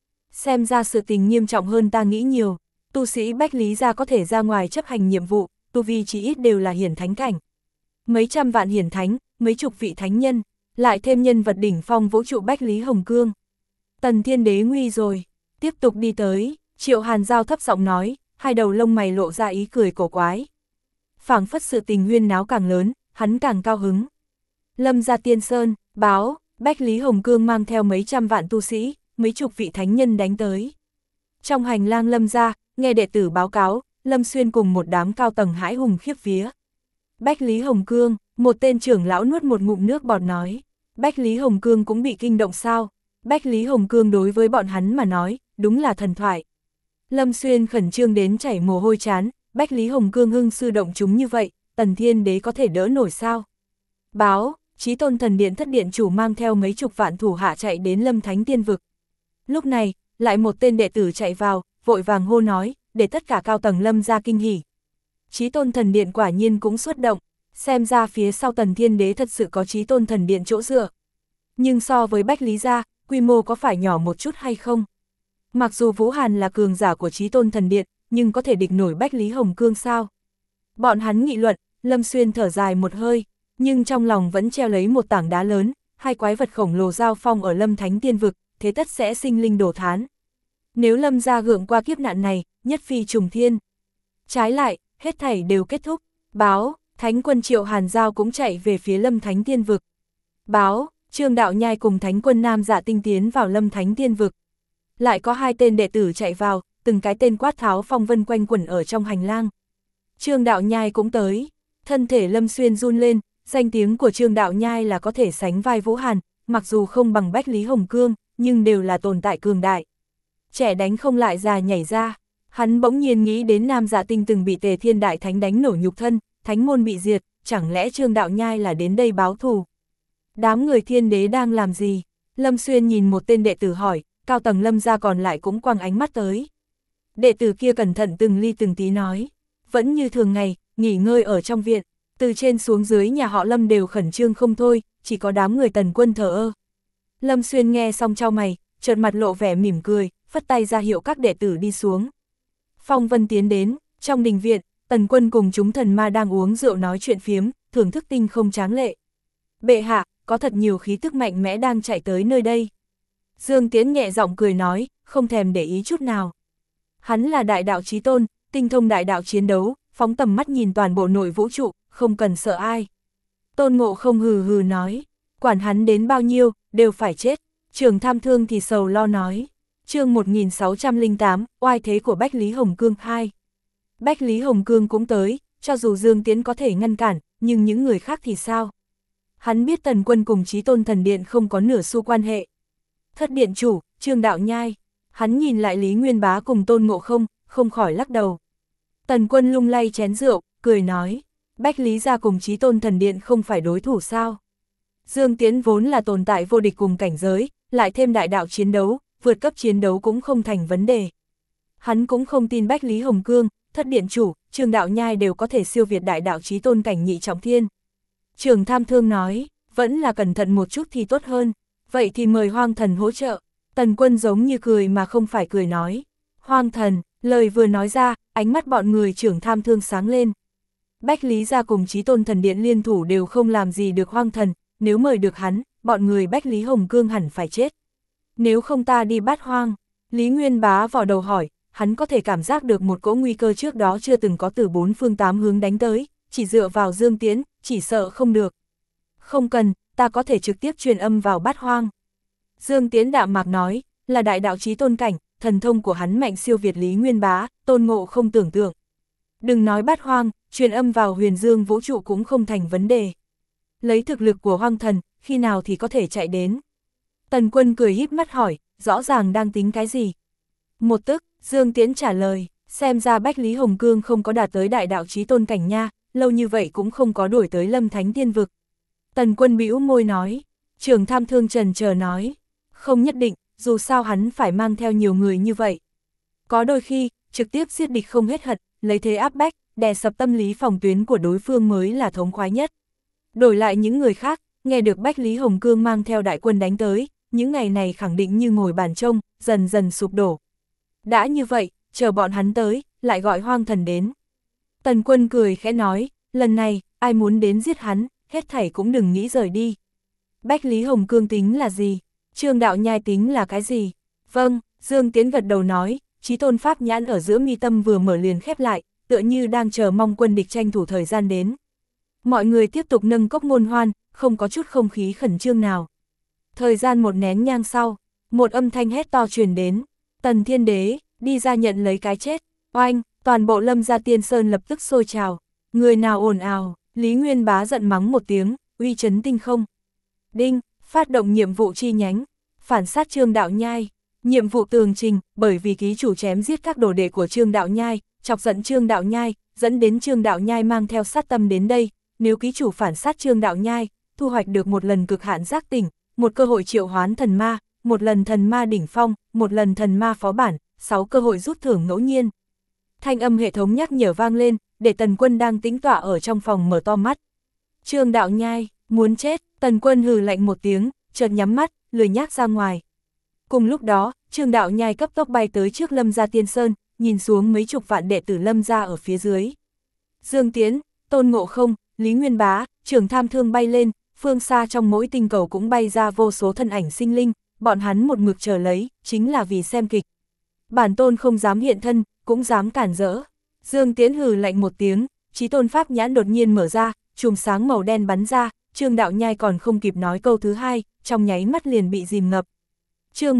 Xem ra sự tình nghiêm trọng hơn ta nghĩ nhiều, tu sĩ Bách Lý gia có thể ra ngoài chấp hành nhiệm vụ, tu vi chỉ ít đều là hiển thánh cảnh. Mấy trăm vạn hiển thánh, mấy chục vị thánh nhân, lại thêm nhân vật đỉnh phong vũ trụ Bách Lý Hồng Cương. Tần Thiên Đế nguy rồi, tiếp tục đi tới, Triệu Hàn Giao thấp giọng nói, hai đầu lông mày lộ ra ý cười cổ quái. Phảng phất sự tình huyên náo càng lớn, hắn càng cao hứng. Lâm gia Tiên Sơn, báo, Bách Lý Hồng Cương mang theo mấy trăm vạn tu sĩ, mấy chục vị thánh nhân đánh tới. Trong hành lang Lâm gia, nghe đệ tử báo cáo, Lâm Xuyên cùng một đám cao tầng hãi hùng khiếp vía. Bách Lý Hồng Cương, một tên trưởng lão nuốt một ngụm nước bọt nói. Bách Lý Hồng Cương cũng bị kinh động sao? Bách Lý Hồng Cương đối với bọn hắn mà nói, đúng là thần thoại. Lâm Xuyên khẩn trương đến chảy mồ hôi chán, Bách Lý Hồng Cương hưng sư động chúng như vậy, Tần Thiên Đế có thể đỡ nổi sao? Báo, Chí Tôn Thần Điện thất điện chủ mang theo mấy chục vạn thủ hạ chạy đến Lâm Thánh Tiên Vực. Lúc này, lại một tên đệ tử chạy vào, vội vàng hô nói, để tất cả cao tầng Lâm gia kinh hỉ. Chí Tôn Thần Điện quả nhiên cũng xuất động, xem ra phía sau Tần Thiên Đế thật sự có Chí Tôn Thần Điện chỗ dựa. Nhưng so với Bách Lý gia, quy mô có phải nhỏ một chút hay không? Mặc dù Vũ Hàn là cường giả của Chí Tôn Thần Điện, nhưng có thể địch nổi Bách Lý Hồng Cương sao? Bọn hắn nghị luận, Lâm Xuyên thở dài một hơi, nhưng trong lòng vẫn treo lấy một tảng đá lớn, hai quái vật khổng lồ giao phong ở Lâm Thánh Tiên Vực, thế tất sẽ sinh linh đổ thán. Nếu Lâm gia gượng qua kiếp nạn này, nhất phi trùng thiên. Trái lại, hết thảy đều kết thúc. Báo, Thánh quân Triệu Hàn Giao cũng chạy về phía Lâm Thánh Tiên Vực. Báo, Trương Đạo Nhai cùng Thánh quân Nam Dạ Tinh tiến vào Lâm Thánh Tiên Vực. Lại có hai tên đệ tử chạy vào, từng cái tên quát tháo phong vân quanh quẩn ở trong hành lang. Trương Đạo Nhai cũng tới, thân thể Lâm Xuyên run lên, danh tiếng của Trương Đạo Nhai là có thể sánh vai Vũ Hàn, mặc dù không bằng Bách Lý Hồng Cương, nhưng đều là tồn tại cường đại. Trẻ đánh không lại già nhảy ra, hắn bỗng nhiên nghĩ đến Nam Dạ Tinh từng bị Tề Thiên Đại Thánh đánh nổ nhục thân, thánh môn bị diệt, chẳng lẽ Trương Đạo Nhai là đến đây báo thù? Đám người Thiên Đế đang làm gì? Lâm Xuyên nhìn một tên đệ tử hỏi, cao tầng Lâm gia còn lại cũng quăng ánh mắt tới. Đệ tử kia cẩn thận từng ly từng tí nói, vẫn như thường ngày, nghỉ ngơi ở trong viện, từ trên xuống dưới nhà họ Lâm đều khẩn trương không thôi, chỉ có đám người Tần Quân thờ ơ. Lâm Xuyên nghe xong chau mày, chợt mặt lộ vẻ mỉm cười, phất tay ra hiệu các đệ tử đi xuống. Phong Vân tiến đến, trong đình viện, Tần Quân cùng chúng thần ma đang uống rượu nói chuyện phiếm, thưởng thức tinh không tráng lệ. Bệ hạ, có thật nhiều khí tức mạnh mẽ đang chạy tới nơi đây. Dương Tiễn nhẹ giọng cười nói, không thèm để ý chút nào. Hắn là đại đạo chí tôn, tinh thông đại đạo chiến đấu, phóng tầm mắt nhìn toàn bộ nội vũ trụ, không cần sợ ai. Tôn Ngộ Không hừ hừ nói, quản hắn đến bao nhiêu, đều phải chết. Trường Tham Thương thì sầu lo nói. Chương 1608, oai thế của Bách Lý Hồng Cương 2. Bách Lý Hồng Cương cũng tới, cho dù Dương Tiễn có thể ngăn cản, nhưng những người khác thì sao? Hắn biết Tần Quân cùng Chí Tôn Thần Điện không có nửa xu quan hệ. Thất điện chủ, Trương Đạo Nhai, hắn nhìn lại Lý Nguyên Bá cùng Tôn Ngộ Không, không khỏi lắc đầu. Tần Quân lung lay chén rượu, cười nói, Bách Lý gia cùng Chí Tôn Thần Điện không phải đối thủ sao? Dương Tiễn vốn là tồn tại vô địch cùng cảnh giới, lại thêm đại đạo chiến đấu, vượt cấp chiến đấu cũng không thành vấn đề. Hắn cũng không tin Bách Lý Hồng Cương, thất điện chủ, Trương Đạo Nhai đều có thể siêu việt đại đạo chí tôn cảnh nhị trọng thiên. Trường Tham Thương nói, vẫn là cẩn thận một chút thì tốt hơn, vậy thì mời Hoang Thần hỗ trợ. Tần Quân giống như cười mà không phải cười nói. Hoang Thần, lời vừa nói ra, ánh mắt bọn người Trưởng Tham Thương sáng lên. Bách Lý gia cùng Chí Tôn Thần Điện liên thủ đều không làm gì được Hoang Thần, nếu mời được hắn, bọn người Bách Lý Hồng Cương hẳn phải chết. Nếu không ta đi bắt Hoang. Lý Nguyên Bá vào đầu hỏi, hắn có thể cảm giác được một cỗ nguy cơ trước đó chưa từng có từ 4 phương 8 hướng đánh tới, chỉ dựa vào Dương Tiễn, chỉ sợ không được. Không cần, ta có thể trực tiếp truyền âm vào bắt Hoang. Dương Tiễn đạm mạc nói, là đại đạo chí tôn cảnh, thần thông của hắn mạnh siêu việt Lý Nguyên Bá, Tôn Ngộ không tưởng tượng. Đừng nói bắt Hoang, truyền âm vào huyền dương vũ trụ cũng không thành vấn đề. Lấy thực lực của Hoang Thần, khi nào thì có thể chạy đến. Tần Quân cười híp mắt hỏi, rõ ràng đang tính cái gì. Một tức, Dương Tiễn trả lời, xem ra Bách Lý Hồng Cương không có đạt tới đại đạo chí tôn cảnh nha, lâu như vậy cũng không có đuổi tới Lâm Thánh Tiên Vực. Tần Quân bĩu môi nói, Trường Tham Thương trần chờ nói, không nhất định, dù sao hắn phải mang theo nhiều người như vậy. Có đôi khi, trực tiếp giết địch không hết hận, lấy thế áp bách, đè sập tâm lý phòng tuyến của đối phương mới là thống khoái nhất. Đổi lại những người khác, nghe được Bách Lý Hồng Cương mang theo đại quân đánh tới, những ngày này khẳng định như ngồi bàn trông, dần dần sụp đổ. Đã như vậy, chờ bọn hắn tới, lại gọi Hoang Thần đến. Tần Quân cười khẽ nói, lần này, ai muốn đến giết hắn, hết thảy cũng đừng nghĩ rời đi. Bách Lý Hồng Cương tính là gì? Trương Đạo Nhai tính là cái gì? Vâng, Dương Tiễn gật đầu nói, Chí Tôn pháp nhãn ở giữa mi tâm vừa mở liền khép lại, tựa như đang chờ mong quân địch tranh thủ thời gian đến. Mọi người tiếp tục nâng cốc ngôn hoan, không có chút không khí khẩn trương nào. Thời gian một nén nhang sau, một âm thanh hét to truyền đến, Tần Thiên Đế, đi ra nhận lấy cái chết. Oanh, toàn bộ Lâm gia Tiên Sơn lập tức sôi trào, người nào ồn ào, Lý Nguyên Bá giận mắng một tiếng, uy chấn tinh không. Đinh, phát động nhiệm vụ chi nhánh, phản sát Trương Đạo Nhai. Nhiệm vụ tường trình, bởi vì ký chủ chém giết các đồ đệ của Trương Đạo Nhai, chọc giận Trương Đạo Nhai, dẫn đến Trương Đạo Nhai mang theo sát tâm đến đây, nếu ký chủ phản sát Trương Đạo Nhai, thu hoạch được một lần cực hạn giác tỉnh, một cơ hội triệu hoán thần ma, một lần thần ma đỉnh phong, một lần thần ma phó bản, 6 cơ hội rút thưởng ngẫu nhiên. Thanh âm hệ thống nhắc nhở vang lên, để Tần Quân đang tĩnh tọa ở trong phòng mở to mắt. Trương Đạo Nhai, muốn chết, Tần Quân hừ lạnh một tiếng, chợt nhắm mắt, lười nhác ra ngoài. Cùng lúc đó, Trương Đạo Nhai cấp tốc bay tới trước Lâm gia Tiên Sơn, nhìn xuống mấy chục vạn đệ tử Lâm gia ở phía dưới. Dương Tiễn, Tôn Ngộ Không, Lý Nguyên Bá, Trường Tham Thương bay lên, phương xa trong mỗi tinh cầu cũng bay ra vô số thân ảnh sinh linh, bọn hắn một mực chờ lấy, chính là vì xem kịch. Bản tôn không dám hiện thân, cũng dám cản rỡ. Dương Tiễn hừ lạnh một tiếng, Chí Tôn pháp nhãn đột nhiên mở ra, chùm sáng màu đen bắn ra, Trương Đạo Nhai còn không kịp nói câu thứ hai, trong nháy mắt liền bị dìm ngập. Chương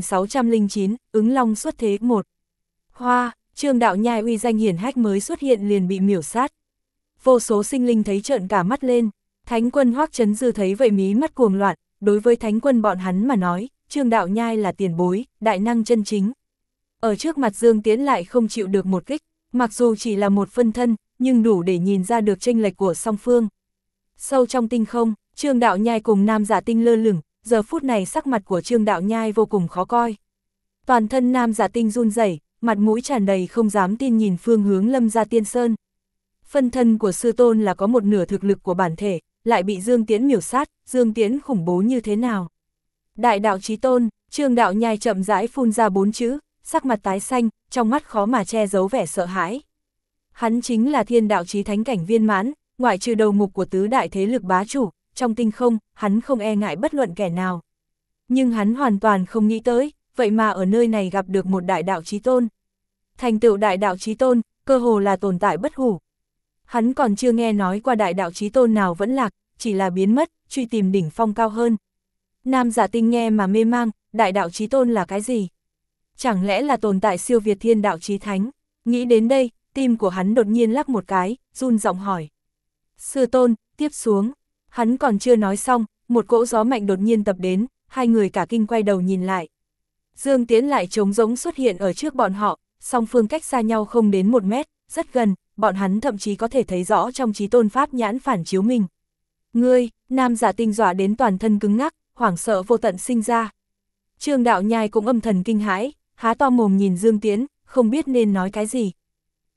1609, ứng long xuất thế 1. Hoa, Trương Đạo Nhai uy danh hiển hách mới xuất hiện liền bị miểu sát. Vô số sinh linh thấy trợn cả mắt lên, Thánh quân Hoắc Chấn Dư thấy vậy mí mắt cuồng loạn, đối với Thánh quân bọn hắn mà nói, Trương Đạo Nhai là tiền bối, đại năng chân chính. Ở trước mặt Dương Tiễn lại không chịu được một kích, mặc dù chỉ là một phân thân, nhưng đủ để nhìn ra được chênh lệch của song phương. Sâu trong tinh không, Trương Đạo Nhai cùng Nam Dạ Tinh lơ lửng, giờ phút này sắc mặt của Trương Đạo Nhai vô cùng khó coi. Toàn thân Nam Dạ Tinh run rẩy, mặt mũi tràn đầy không dám tin nhìn phương hướng Lâm gia Tiên Sơn. Phân thân của sư tôn là có một nửa thực lực của bản thể, lại bị Dương Tiễn miểu sát, Dương Tiễn khủng bố như thế nào? Đại đạo chí tôn, Trương Đạo Nhai chậm rãi phun ra 4 chữ, sắc mặt tái xanh, trong mắt khó mà che giấu vẻ sợ hãi. Hắn chính là thiên đạo chí thánh cảnh viên mãn, ngoại trừ đầu mục của tứ đại thế lực bá chủ, trong tinh không, hắn không e ngại bất luận kẻ nào. Nhưng hắn hoàn toàn không nghĩ tới, vậy mà ở nơi này gặp được một đại đạo chí tôn. Thành tựu đại đạo chí tôn, cơ hồ là tồn tại bất hủ. Hắn còn chưa nghe nói qua đại đạo chí tôn nào vẫn lạc, chỉ là biến mất, truy tìm đỉnh phong cao hơn. Nam Dạ Tinh nghe mà mê mang, đại đạo chí tôn là cái gì? Chẳng lẽ là tồn tại siêu việt thiên đạo chí thánh? Nghĩ đến đây, tim của hắn đột nhiên lắc một cái, run giọng hỏi. Sư tôn, tiếp xuống. Hắn còn chưa nói xong, một cỗ gió mạnh đột nhiên tập đến, hai người cả kinh quay đầu nhìn lại. Dương Tiễn lại trống rỗng xuất hiện ở trước bọn họ, song phương cách xa nhau không đến 1 mét, rất gần, bọn hắn thậm chí có thể thấy rõ trong Chí Tôn pháp nhãn phản chiếu mình. Ngươi, Nam Dạ Tinh dọa đến toàn thân cứng ngắc, hoảng sợ vô tận sinh ra. Trương Đạo Nhai cũng âm thần kinh hãi, há to mồm nhìn Dương Tiễn, không biết nên nói cái gì.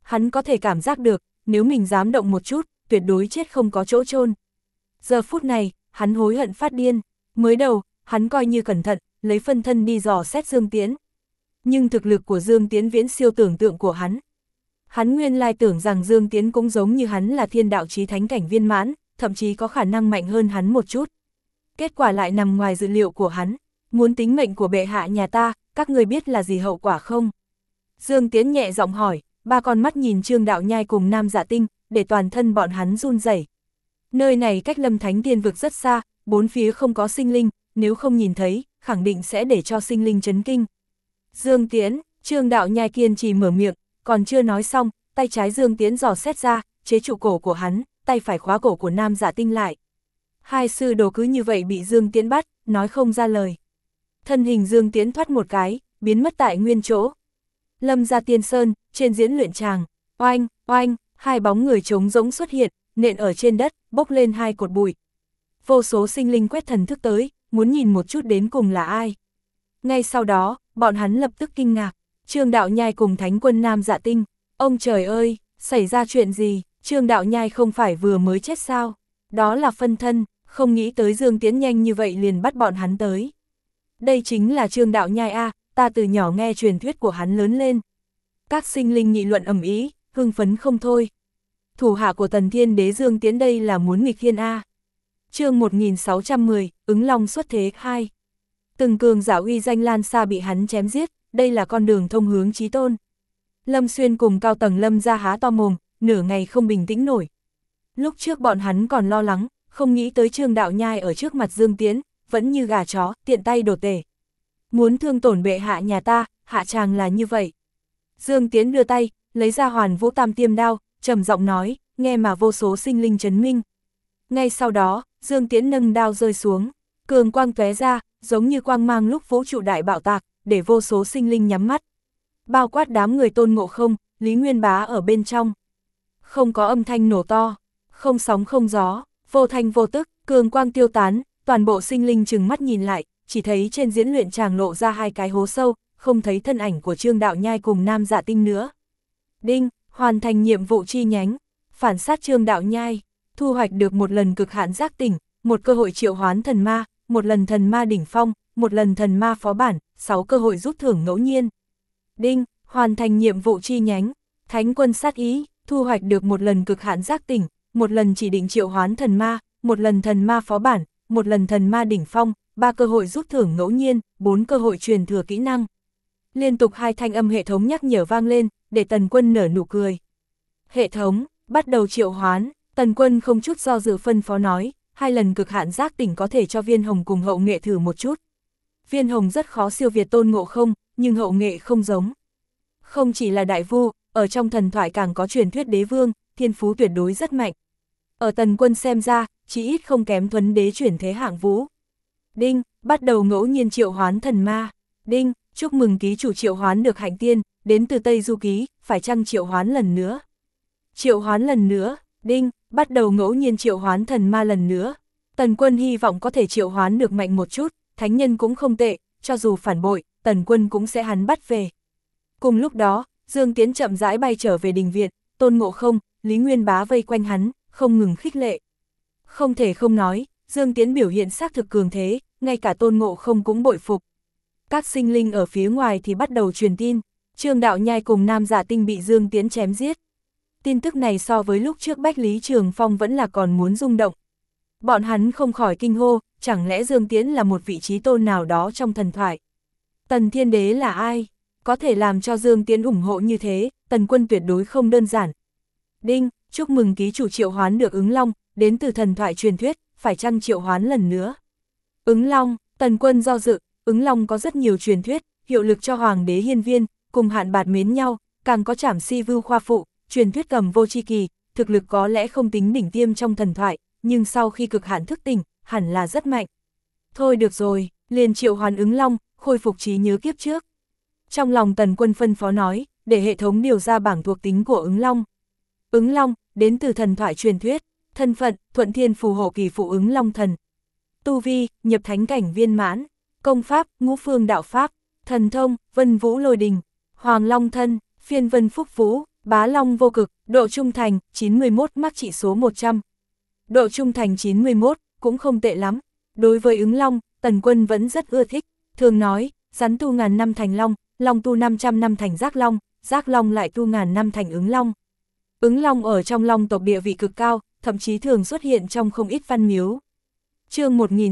Hắn có thể cảm giác được, nếu mình dám động một chút, tuyệt đối chết không có chỗ chôn. Giờ phút này, hắn hối hận phát điên, mới đầu, hắn coi như cẩn thận, lấy phân thân đi dò xét Dương Tiễn. Nhưng thực lực của Dương Tiễn viễn siêu tưởng tượng của hắn. Hắn nguyên lai tưởng rằng Dương Tiễn cũng giống như hắn là thiên đạo chí thánh cảnh viên mãn, thậm chí có khả năng mạnh hơn hắn một chút. Kết quả lại nằm ngoài dự liệu của hắn, muốn tính mệnh của bệ hạ nhà ta, các người biết là gì hậu quả không? Dương Tiễn nhẹ giọng hỏi, ba con mắt nhìn Trương Đạo Nhai cùng Nam Dạ Tinh, để toàn thân bọn hắn run rẩy. Nơi này cách Lâm Thánh Tiên vực rất xa, bốn phía không có sinh linh, nếu không nhìn thấy, khẳng định sẽ để cho sinh linh chấn kinh. Dương Tiễn, Trương Đạo Nhai kiên trì mở miệng, còn chưa nói xong, tay trái Dương Tiễn dò xét ra, chế trụ cổ của hắn, tay phải khóa cổ của Nam Dạ Tinh lại. Hai sư đồ cứ như vậy bị Dương Tiễn bắt, nói không ra lời. Thân hình Dương Tiễn thoát một cái, biến mất tại nguyên chỗ. Lâm gia Tiên Sơn, trên diễn luyện tràng, oanh, oanh, hai bóng người trống rỗng xuất hiện, nện ở trên đất, bốc lên hai cột bụi. Vô số sinh linh quét thần thức tới, muốn nhìn một chút đến cùng là ai. Ngay sau đó, bọn hắn lập tức kinh ngạc, Trương Đạo Nhai cùng Thánh Quân Nam Dạ Tinh. Ông trời ơi, xảy ra chuyện gì, Trương Đạo Nhai không phải vừa mới chết sao? Đó là phân thân, không nghĩ tới Dương Tiễn nhanh như vậy liền bắt bọn hắn tới. Đây chính là Trương Đạo Nhai a, ta từ nhỏ nghe truyền thuyết của hắn lớn lên. Các sinh linh nghị luận ầm ĩ, hưng phấn không thôi. Thủ hạ của Tần Thiên Đế Dương Tiễn đây là muốn nghịch thiên a. Chương 1610, ứng long xuất thế 2. Từng cường giả uy danh lan xa bị hắn chém giết, đây là con đường thông hướng chí tôn. Lâm Xuyên cùng cao tầng Lâm ra há to mồm, nửa ngày không bình tĩnh nổi. Lúc trước bọn hắn còn lo lắng, không nghĩ tới Trương Đạo Nhai ở trước mặt Dương Tiễn, vẫn như gà chó, tiện tay đổ tể. Muốn thương tổn bệ hạ nhà ta, hạ tràng là như vậy. Dương Tiễn đưa tay, lấy ra Hoàn Vũ Tam Tiêm đao, trầm giọng nói, nghe mà vô số sinh linh chấn minh. Ngay sau đó, Dương Tiễn nâng đao rơi xuống, cường quang tóe ra, giống như quang mang lúc vũ trụ đại bạo tạc, để vô số sinh linh nhắm mắt. Bao quát đám người Tôn Ngộ Không, Lý Nguyên Bá ở bên trong. Không có âm thanh nổ to, không sóng không gió, vô thanh vô tức, cường quang tiêu tán, toàn bộ sinh linh chừng mắt nhìn lại, chỉ thấy trên diễn luyện tràng lộ ra hai cái hố sâu, không thấy thân ảnh của Trương Đạo Nhai cùng Nam Dạ Tinh nữa. Đinh, hoàn thành nhiệm vụ chi nhánh, phản sát Trương Đạo Nhai, thu hoạch được một lần cực hạn giác tỉnh, một cơ hội triệu hoán thần ma, một lần thần ma đỉnh phong, một lần thần ma phó bản, 6 cơ hội rút thưởng ngẫu nhiên. Đinh, hoàn thành nhiệm vụ chi nhánh, Thánh Quân sát ý, thu hoạch được một lần cực hạn giác tỉnh, một lần chỉ định triệu hoán thần ma, một lần thần ma phó bản, một lần thần ma đỉnh phong, 3 cơ hội rút thưởng ngẫu nhiên, 4 cơ hội truyền thừa kỹ năng. Liên tục 2 thanh âm hệ thống nhắc nhở vang lên, để Tần Quân nở nụ cười. Hệ thống, bắt đầu triệu hoán, Tần Quân không chút do dự phân phó nói, 2 lần cực hạn giác tỉnh có thể cho Viên Hồng cùng Hậu Nghệ thử một chút. Viên Hồng rất khó siêu việt Tôn Ngộ Không, nhưng Hậu Nghệ không giống. Không chỉ là đại vu, ở trong thần thoại càng có truyền thuyết đế vương, thiên phú tuyệt đối rất mạnh. Ở Tần Quân xem ra, chỉ ít không kém Thuấn Đế chuyển thế hạng vũ. Đinh, bắt đầu ngẫu nhiên triệu hoán thần ma. Đinh, chúc mừng ký chủ triệu hoán được hạnh tiên, đến từ Tây Du Ký, phải chăng triệu hoán lần nữa? Triệu hoán lần nữa, đinh, bắt đầu ngẫu nhiên triệu hoán thần ma lần nữa. Tần Quân hy vọng có thể triệu hoán được mạnh một chút, thánh nhân cũng không tệ, cho dù phản bội, Tần Quân cũng sẽ hắn bắt về. Cùng lúc đó, Dương Tiễn chậm rãi bay trở về đình viện, Tôn Ngộ Không, Lý Nguyên Bá vây quanh hắn, không ngừng khích lệ. Không thể không nói, Dương Tiễn biểu hiện xác thực cường thế, ngay cả Tôn Ngộ Không cũng bội phục. Các sinh linh ở phía ngoài thì bắt đầu truyền tin, Trương Đạo Nhai cùng Nam Dạ Tinh bị Dương Tiễn chém giết. Tin tức này so với lúc trước Bách Lý Trường Phong vẫn là còn muốn rung động. Bọn hắn không khỏi kinh hô, chẳng lẽ Dương Tiễn là một vị trí tôn nào đó trong thần thoại? Tần Thiên Đế là ai? Có thể làm cho Dương Tiễn ủng hộ như thế, Tần Quân tuyệt đối không đơn giản. Đinh, chúc mừng ký chủ triệu hoán được ứng long, đến từ thần thoại truyền thuyết, phải chăng triệu hoán lần nữa? Ứng long, Tần Quân do dự, ứng long có rất nhiều truyền thuyết, hiệu lực cho Hoàng đế hiên viên, cùng hạn bạt mến nhau, càng có trảm si vưu khoa phụ, truyền thuyết cầm vô chi kỳ, thực lực có lẽ không tính đỉnh tiêm trong thần thoại, nhưng sau khi cực hạn thức tỉnh, hẳn là rất mạnh. Thôi được rồi, liền triệu hoán ứng long, khôi phục trí nhớ kiếp trước. Trong lòng Tần Quân phân phó nói, để hệ thống điều ra bảng thuộc tính của ứng long. Ứng long, đến từ thần thoại truyền thuyết, thân phận, Thuận Thiên phù hộ kỳ phụ ứng long thần. Tu vi, nhập thánh cảnh viên mãn, công pháp, ngũ phương đạo pháp, thần thông, vân vũ lôi đình, hoàng long thân, phiên vân phúc vũ, Bá Long vô cực, độ trung thành, 91 mắc trị số 100. Độ trung thành 91, cũng không tệ lắm. Đối với ứng long, Tần Quân vẫn rất ưa thích, thường nói, rắn tu ngàn năm thành long, long tu 500 năm thành giác long lại tu ngàn năm thành ứng long. Ứng long ở trong long tộc địa vị cực cao, thậm chí thường xuất hiện trong không ít văn miếu. Chương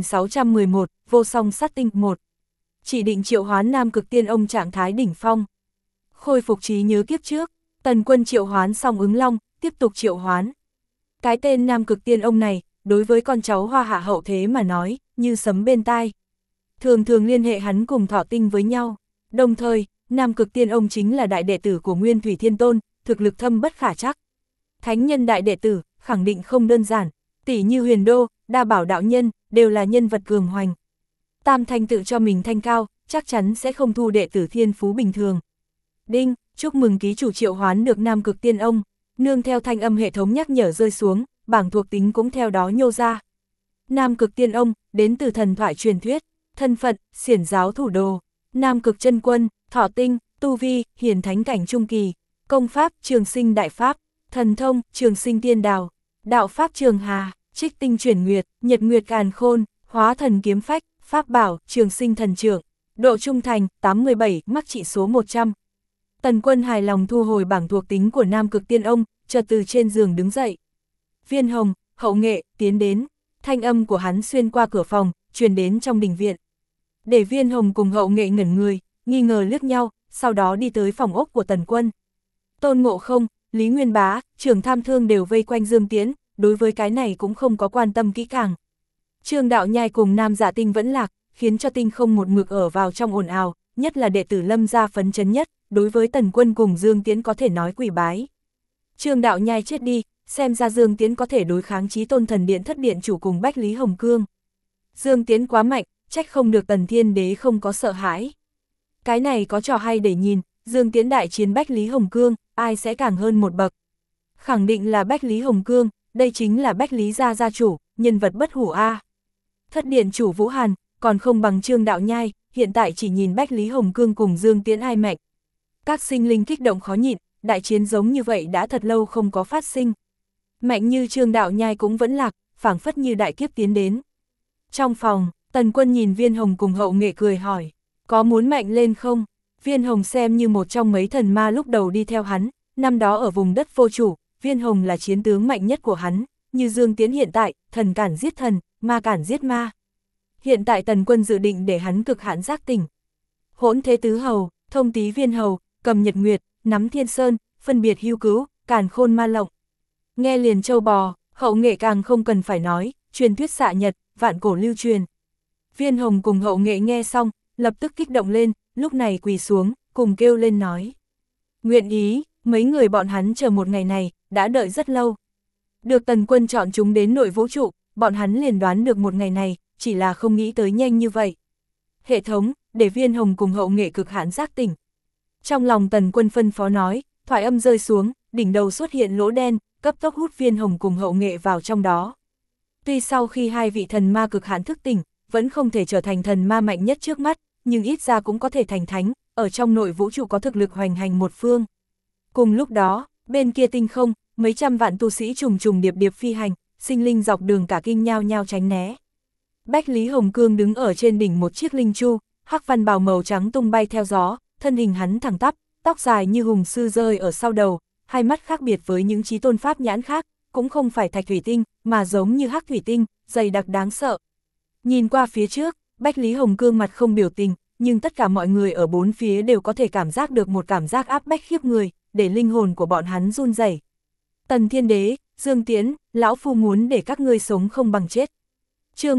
1611, Vô Song Sát Tinh 1. Chỉ định triệu hoán Nam Cực Tiên Ông trạng thái đỉnh phong. Khôi phục trí nhớ kiếp trước, Tần Quân triệu hoán xong ứng long, tiếp tục triệu hoán. Cái tên Nam Cực Tiên Ông này, đối với con cháu Hoa Hạ hậu thế mà nói, như sấm bên tai. Thường thường liên hệ hắn cùng Thọ Tinh với nhau. Đồng thời, Nam Cực Tiên Ông chính là đại đệ tử của Nguyên Thủy Thiên Tôn, thực lực thâm bất khả trắc. Thánh nhân đại đệ tử, khẳng định không đơn giản, tỷ như Huyền Đô, Đa Bảo đạo nhân, đều là nhân vật cường hoành. Tam Thanh tự cho mình thanh cao, chắc chắn sẽ không thu đệ tử thiên phú bình thường. Đinh, chúc mừng ký chủ triệu hoán được Nam Cực Tiên Ông, nương theo thanh âm hệ thống nhắc nhở rơi xuống, bảng thuộc tính cũng theo đó nhô ra. Nam Cực Tiên Ông, đến từ thần thoại truyền thuyết, thân phận, xiển giáo thủ đồ, Nam Cực chân quân, Thọ Tinh, tu vi, hiển thánh cảnh trung kỳ, công pháp, Trường Sinh đại pháp, thần thông, Trường Sinh tiên đào, đạo pháp Trường Hà, trích tinh chuyển nguyệt, nhật nguyệt càn khôn, hóa thần kiếm phách, pháp bảo, Trường Sinh thần trượng, độ trung thành, 87, mắc trị số 100. Tần Quân hài lòng thu hồi bảng thuộc tính của Nam Cực Tiên Ông, chợt từ trên giường đứng dậy. Viên Hồng, Hậu Nghệ, tiến đến, thanh âm của hắn xuyên qua cửa phòng, truyền đến trong đình viện. Để Viên Hồng cùng Hậu Nghệ ngẩn người, nghi ngờ liếc nhau, sau đó đi tới phòng ốc của Tần Quân. Tôn Ngộ Không, Lý Nguyên Bá, Trưởng Tham Thương đều vây quanh Dương Tiễn, đối với cái này cũng không có quan tâm kỹ càng. Trương Đạo Nhai cùng Nam Dạ Tinh vẫn lạc, khiến cho Tinh Không một mực ở vào trong ồn ào, nhất là đệ tử Lâm gia phấn chấn nhất, đối với Tần Quân cùng Dương Tiễn có thể nói quỳ bái. Trương Đạo Nhai chết đi, xem ra Dương Tiễn có thể đối kháng Chí Tôn Thần Điện thất điện chủ cùng Bách Lý Hồng Cương. Dương Tiễn quá mạnh, trách không được Tần Thiên Đế không có sợ hãi. Cái này có trò hay để nhìn, Dương Tiễn đại chiến Bách Lý Hồng Cương, ai sẽ càng hơn một bậc. Khẳng định là Bách Lý Hồng Cương, đây chính là Bách Lý gia gia chủ, nhân vật bất hủ a. Thất điện chủ Vũ Hàn, còn không bằng Trương Đạo Nhai, hiện tại chỉ nhìn Bách Lý Hồng Cương cùng Dương Tiễn ai mạnh. Các sinh linh kích động khó nhịn, đại chiến giống như vậy đã thật lâu không có phát sinh. Mạnh như Trương Đạo Nhai cũng vẫn lạc, phảng phất như đại kiếp tiến đến. Trong phòng, Tần Quân nhìn Viên Hồng cùng Hậu Nghệ cười hỏi, có muốn mạnh lên không? Viên Hồng xem như một trong mấy thần ma lúc đầu đi theo hắn, năm đó ở vùng đất vô chủ, Viên Hồng là chiến tướng mạnh nhất của hắn, như Dương Tiễn hiện tại, thần cản giết thần, ma cản giết ma. Hiện tại Tần Quân dự định để hắn cực hạn giác tỉnh. Hỗn Thế Tứ Hầu, Thông Tý Viên Hầu, Cầm Nhật Nguyệt, Nắm Thiên Sơn, phân biệt hưu cứu, Càn Khôn Ma Lộng. Nghe liền châu bò, Hậu Nghệ càng không cần phải nói, truyền thuyết xạ nhật, vạn cổ lưu truyền. Viên Hồng cùng Hậu Nghệ nghe xong, lập tức kích động lên, lúc này quỳ xuống, cùng kêu lên nói. Nguyện ý, mấy người bọn hắn chờ một ngày này, đã đợi rất lâu. Được Tần Quân chọn chúng đến nội vũ trụ, bọn hắn liền đoán được một ngày này, chỉ là không nghĩ tới nhanh như vậy. Hệ thống, để Viên Hồng cùng Hậu Nghệ cực hạn giác tỉnh. Trong lòng Tần Quân phân phó nói, thoại âm rơi xuống, đỉnh đầu xuất hiện lỗ đen, cấp tốc hút Viên Hồng cùng Hậu Nghệ vào trong đó. Tuy sau khi hai vị thần ma cực hạn thức tỉnh, vẫn không thể trở thành thần ma mạnh nhất trước mắt, nhưng ít ra cũng có thể thành thánh, ở trong nội vũ trụ có thực lực hoành hành một phương. Cùng lúc đó, bên kia tinh không, mấy trăm vạn tu sĩ trùng trùng điệp điệp phi hành, sinh linh dọc đường cả kinh nhao nhao tránh né. Bách Lý Hồng Cương đứng ở trên đỉnh một chiếc linh chu, hắc văn bào màu trắng tung bay theo gió, thân hình hắn thẳng tắp, tóc dài như hùng sư rơi ở sau đầu, hai mắt khác biệt với những chí tôn pháp nhãn khác, cũng không phải thạch thủy tinh, mà giống như hắc thủy tinh, dày đặc đáng sợ. Nhìn qua phía trước, Bách Lý Hồng Cương mặt không biểu tình, nhưng tất cả mọi người ở bốn phía đều có thể cảm giác được một cảm giác áp bách khiếp người, để linh hồn của bọn hắn run rẩy. Tần Thiên Đế, Dương Tiễn, lão phu muốn để các ngươi sống không bằng chết. Chương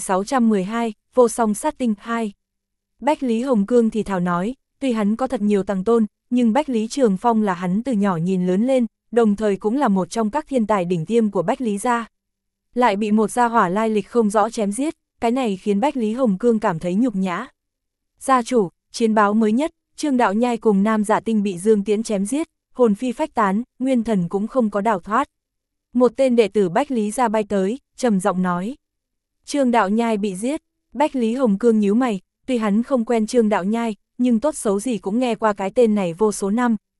1612, Vô Song Sát Tinh 2. Bách Lý Hồng Cương thì thào nói, tuy hắn có thật nhiều tầng tôn, nhưng Bách Lý Trường Phong là hắn từ nhỏ nhìn lớn lên, đồng thời cũng là một trong các thiên tài đỉnh tiêm của Bách Lý gia. Lại bị một gia hỏa lai lịch không rõ chém giết, cái này khiến Bách Lý Hồng Cương cảm thấy nhục nhã. Gia chủ, chiến báo mới nhất, Trương Đạo Nhai cùng Nam Dạ Tinh bị Dương Tiễn chém giết, hồn phi phách tán, nguyên thần cũng không có đào thoát. Một tên đệ tử Bách Lý gia bay tới, trầm giọng nói. Trương Đạo Nhai bị giết, Bách Lý Hồng Cương nhíu mày, tuy hắn không quen Trương Đạo Nhai, nhưng tốt xấu gì cũng nghe qua cái tên này vô số năm.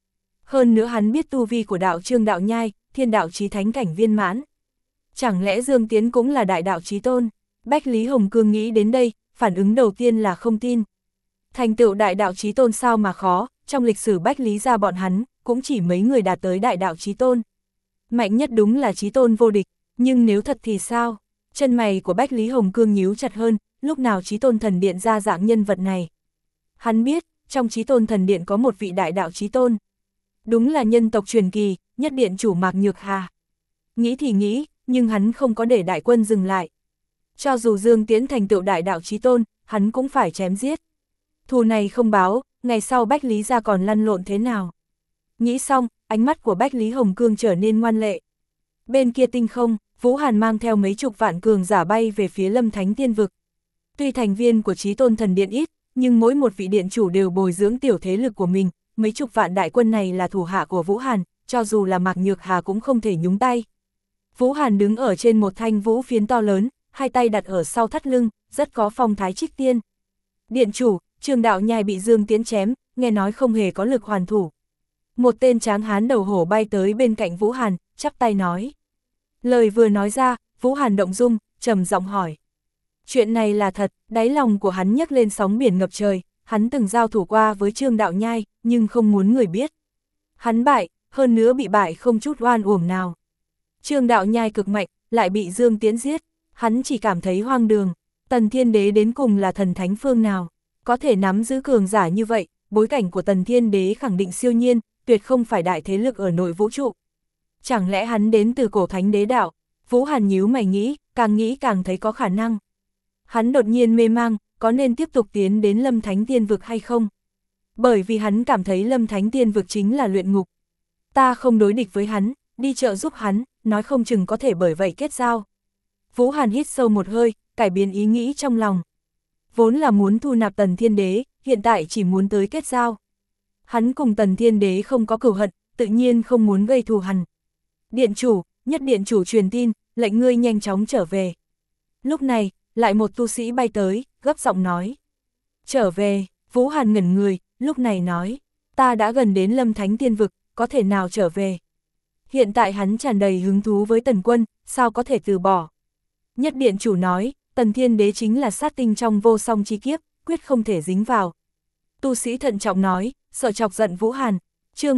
Hơn nữa hắn biết tu vi của đạo Trương Đạo Nhai, thiên đạo chí thánh cảnh viên mãn. Chẳng lẽ Dương Tiến cũng là đại đạo chí tôn? Bách Lý Hồng Cương nghĩ đến đây, phản ứng đầu tiên là không tin. Thành tựu đại đạo chí tôn sao mà khó, trong lịch sử Bách Lý gia bọn hắn, cũng chỉ mấy người đạt tới đại đạo chí tôn. Mạnh nhất đúng là chí tôn vô địch, nhưng nếu thật thì sao? Chân mày của Bách Lý Hồng Cương nhíu chặt hơn, lúc nào chí tôn thần điện ra dạng nhân vật này. Hắn biết, trong chí tôn thần điện có một vị đại đạo chí tôn. Đúng là nhân tộc truyền kỳ, nhất điện chủ Mạc Nhược Hà. Nghĩ thì nghĩ, nhưng hắn không có để đại quân dừng lại. Cho dù Dương Tiễn thành tựu đại đạo chí tôn, hắn cũng phải chém giết. Thù này không báo, ngày sau Bách Lý gia còn lăn lộn thế nào? Nghĩ xong, ánh mắt của Bách Lý Hồng Cương trở nên ngoan lệ. Bên kia tinh không, Vũ Hàn mang theo mấy chục vạn cường giả bay về phía Lâm Thánh Tiên Vực. Tuy thành viên của Chí Tôn Thần Điện ít, nhưng mỗi một vị điện chủ đều bồi dưỡng tiểu thế lực của mình, mấy chục vạn đại quân này là thủ hạ của Vũ Hàn, cho dù là Mạc Nhược Hà cũng không thể nhúng tay. Vũ Hàn đứng ở trên một thanh vũ phiến to lớn, hai tay đặt ở sau thắt lưng, rất có phong thái trích tiên. Điện chủ, Trương Đạo Nhai bị Dương Tiễn chém, nghe nói không hề có lực hoàn thủ. Một tên tráng hán đầu hổ bay tới bên cạnh Vũ Hàn, chắp tay nói. Lời vừa nói ra, Vũ Hàn động dung, trầm giọng hỏi. Chuyện này là thật, đáy lòng của hắn nhấc lên sóng biển ngập trời, hắn từng giao thủ qua với Trương Đạo Nhai, nhưng không muốn người biết. Hắn bại, hơn nữa bị bại không chút oan uổng nào. Trương Đạo Nhai cực mạnh, lại bị Dương Tiễn giết, hắn chỉ cảm thấy hoang đường. Tần Thiên Đế đến cùng là thần thánh phương nào, có thể nắm giữ cường giả như vậy, bối cảnh của Tần Thiên Đế khẳng định siêu nhiên, tuyệt không phải đại thế lực ở nội vũ trụ. Chẳng lẽ hắn đến từ cổ thánh đế đạo? Vũ Hàn nhíu mày nghĩ càng thấy có khả năng. Hắn đột nhiên mê mang, có nên tiếp tục tiến đến Lâm Thánh Tiên Vực hay không? Bởi vì hắn cảm thấy Lâm Thánh Tiên Vực chính là luyện ngục. Ta không đối địch với hắn, đi trợ giúp hắn, nói không chừng có thể bởi vậy kết giao. Vũ Hàn hít sâu một hơi, cải biến ý nghĩ trong lòng. Vốn là muốn thu nạp Tần Thiên Đế, hiện tại chỉ muốn tới kết giao. Hắn cùng Tần Thiên Đế không có cừu hận, tự nhiên không muốn gây thù hằn. Điện chủ, nhất điện chủ truyền tin, lệnh ngươi nhanh chóng trở về. Lúc này, lại một tu sĩ bay tới, gấp giọng nói. Trở về, Vũ Hàn ngẩn người, lúc này nói. Ta đã gần đến Lâm Thánh Tiên Vực, có thể nào trở về? Hiện tại hắn tràn đầy hứng thú với Tần Quân, sao có thể từ bỏ? Nhất điện chủ nói, Tần Thiên Đế chính là sát tinh trong vô song chi kiếp, quyết không thể dính vào. Tu sĩ thận trọng nói, sợ chọc giận Vũ Hàn. Chương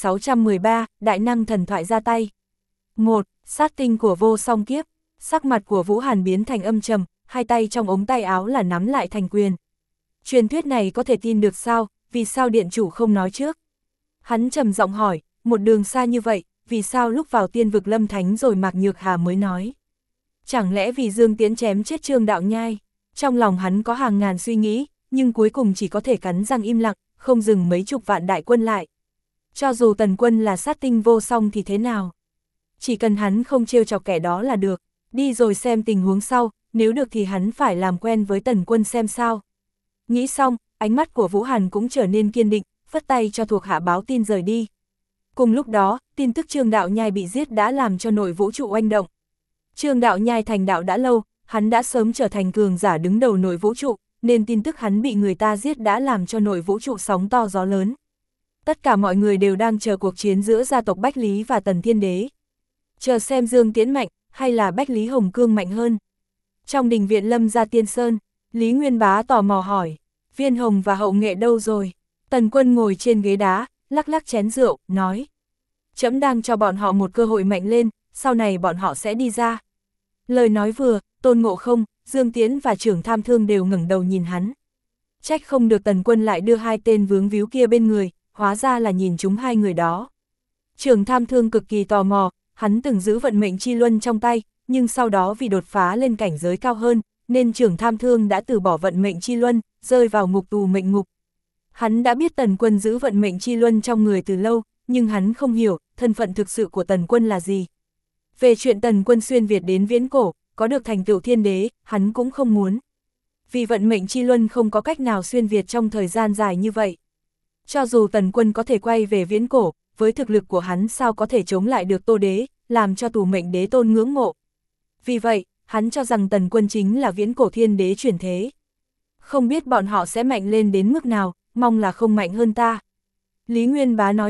1613, Đại năng thần thoại ra tay. 1. Sát tinh của vô song kiếp. Sắc mặt của Vũ Hàn biến thành âm trầm, hai tay trong ống tay áo là nắm lại thành quyền. Truyền thuyết này có thể tin được sao, vì sao điện chủ không nói trước? Hắn trầm giọng hỏi, một đường xa như vậy, vì sao lúc vào tiên vực Lâm Thánh rồi Mạc Nhược Hà mới nói? Chẳng lẽ vì Dương Tiễn chém chết Trương Đạo Nhai? Trong lòng hắn có hàng ngàn suy nghĩ, nhưng cuối cùng chỉ có thể cắn răng im lặng, không dừng mấy chục vạn đại quân lại. Cho dù Tần Quân là sát tinh vô song thì thế nào? Chỉ cần hắn không trêu chọc kẻ đó là được, đi rồi xem tình huống sau, nếu được thì hắn phải làm quen với Tần Quân xem sao. Nghĩ xong, ánh mắt của Vũ Hàn cũng trở nên kiên định, phất tay cho thuộc hạ báo tin rời đi. Cùng lúc đó, tin tức Trương Đạo Nhai bị giết đã làm cho nội vũ trụ oanh động. Trương Đạo Nhai thành đạo đã lâu, hắn đã sớm trở thành cường giả đứng đầu nội vũ trụ, nên tin tức hắn bị người ta giết đã làm cho nội vũ trụ sóng to gió lớn. Tất cả mọi người đều đang chờ cuộc chiến giữa gia tộc Bách Lý và Tần Thiên Đế. Chờ xem Dương Tiễn mạnh, hay là Bách Lý Hồng Cương mạnh hơn. Trong đình viện Lâm gia Tiên Sơn, Lý Nguyên Bá tò mò hỏi, Viên Hồng và Hậu Nghệ đâu rồi? Tần Quân ngồi trên ghế đá, lắc lắc chén rượu, nói. Trẫm đang cho bọn họ một cơ hội mạnh lên, sau này bọn họ sẽ đi ra. Lời nói vừa, Tôn Ngộ Không, Dương Tiễn và Trưởng Tham Thương đều ngẩng đầu nhìn hắn. Trách không được Tần Quân lại đưa hai tên vướng víu kia bên người, hóa ra là nhìn chúng hai người đó. Trưởng Tham Thương cực kỳ tò mò, hắn từng giữ vận mệnh chi luân trong tay, nhưng sau đó vì đột phá lên cảnh giới cao hơn, nên Trưởng Tham Thương đã từ bỏ vận mệnh chi luân, rơi vào ngục tù mệnh ngục. Hắn đã biết Tần Quân giữ vận mệnh chi luân trong người từ lâu, nhưng hắn không hiểu thân phận thực sự của Tần Quân là gì. Về chuyện Tần Quân xuyên Việt đến viễn cổ, có được thành tựu thiên đế, hắn cũng không muốn. Vì vận mệnh chi luân không có cách nào xuyên Việt trong thời gian dài như vậy. Cho dù Tần Quân có thể quay về viễn cổ, với thực lực của hắn sao có thể chống lại được Tô Đế, làm cho tù mệnh đế tôn ngưỡng mộ. Vì vậy, hắn cho rằng Tần Quân chính là viễn cổ thiên đế chuyển thế. Không biết bọn họ sẽ mạnh lên đến mức nào, mong là không mạnh hơn ta. Lý Nguyên Bá nói thầm,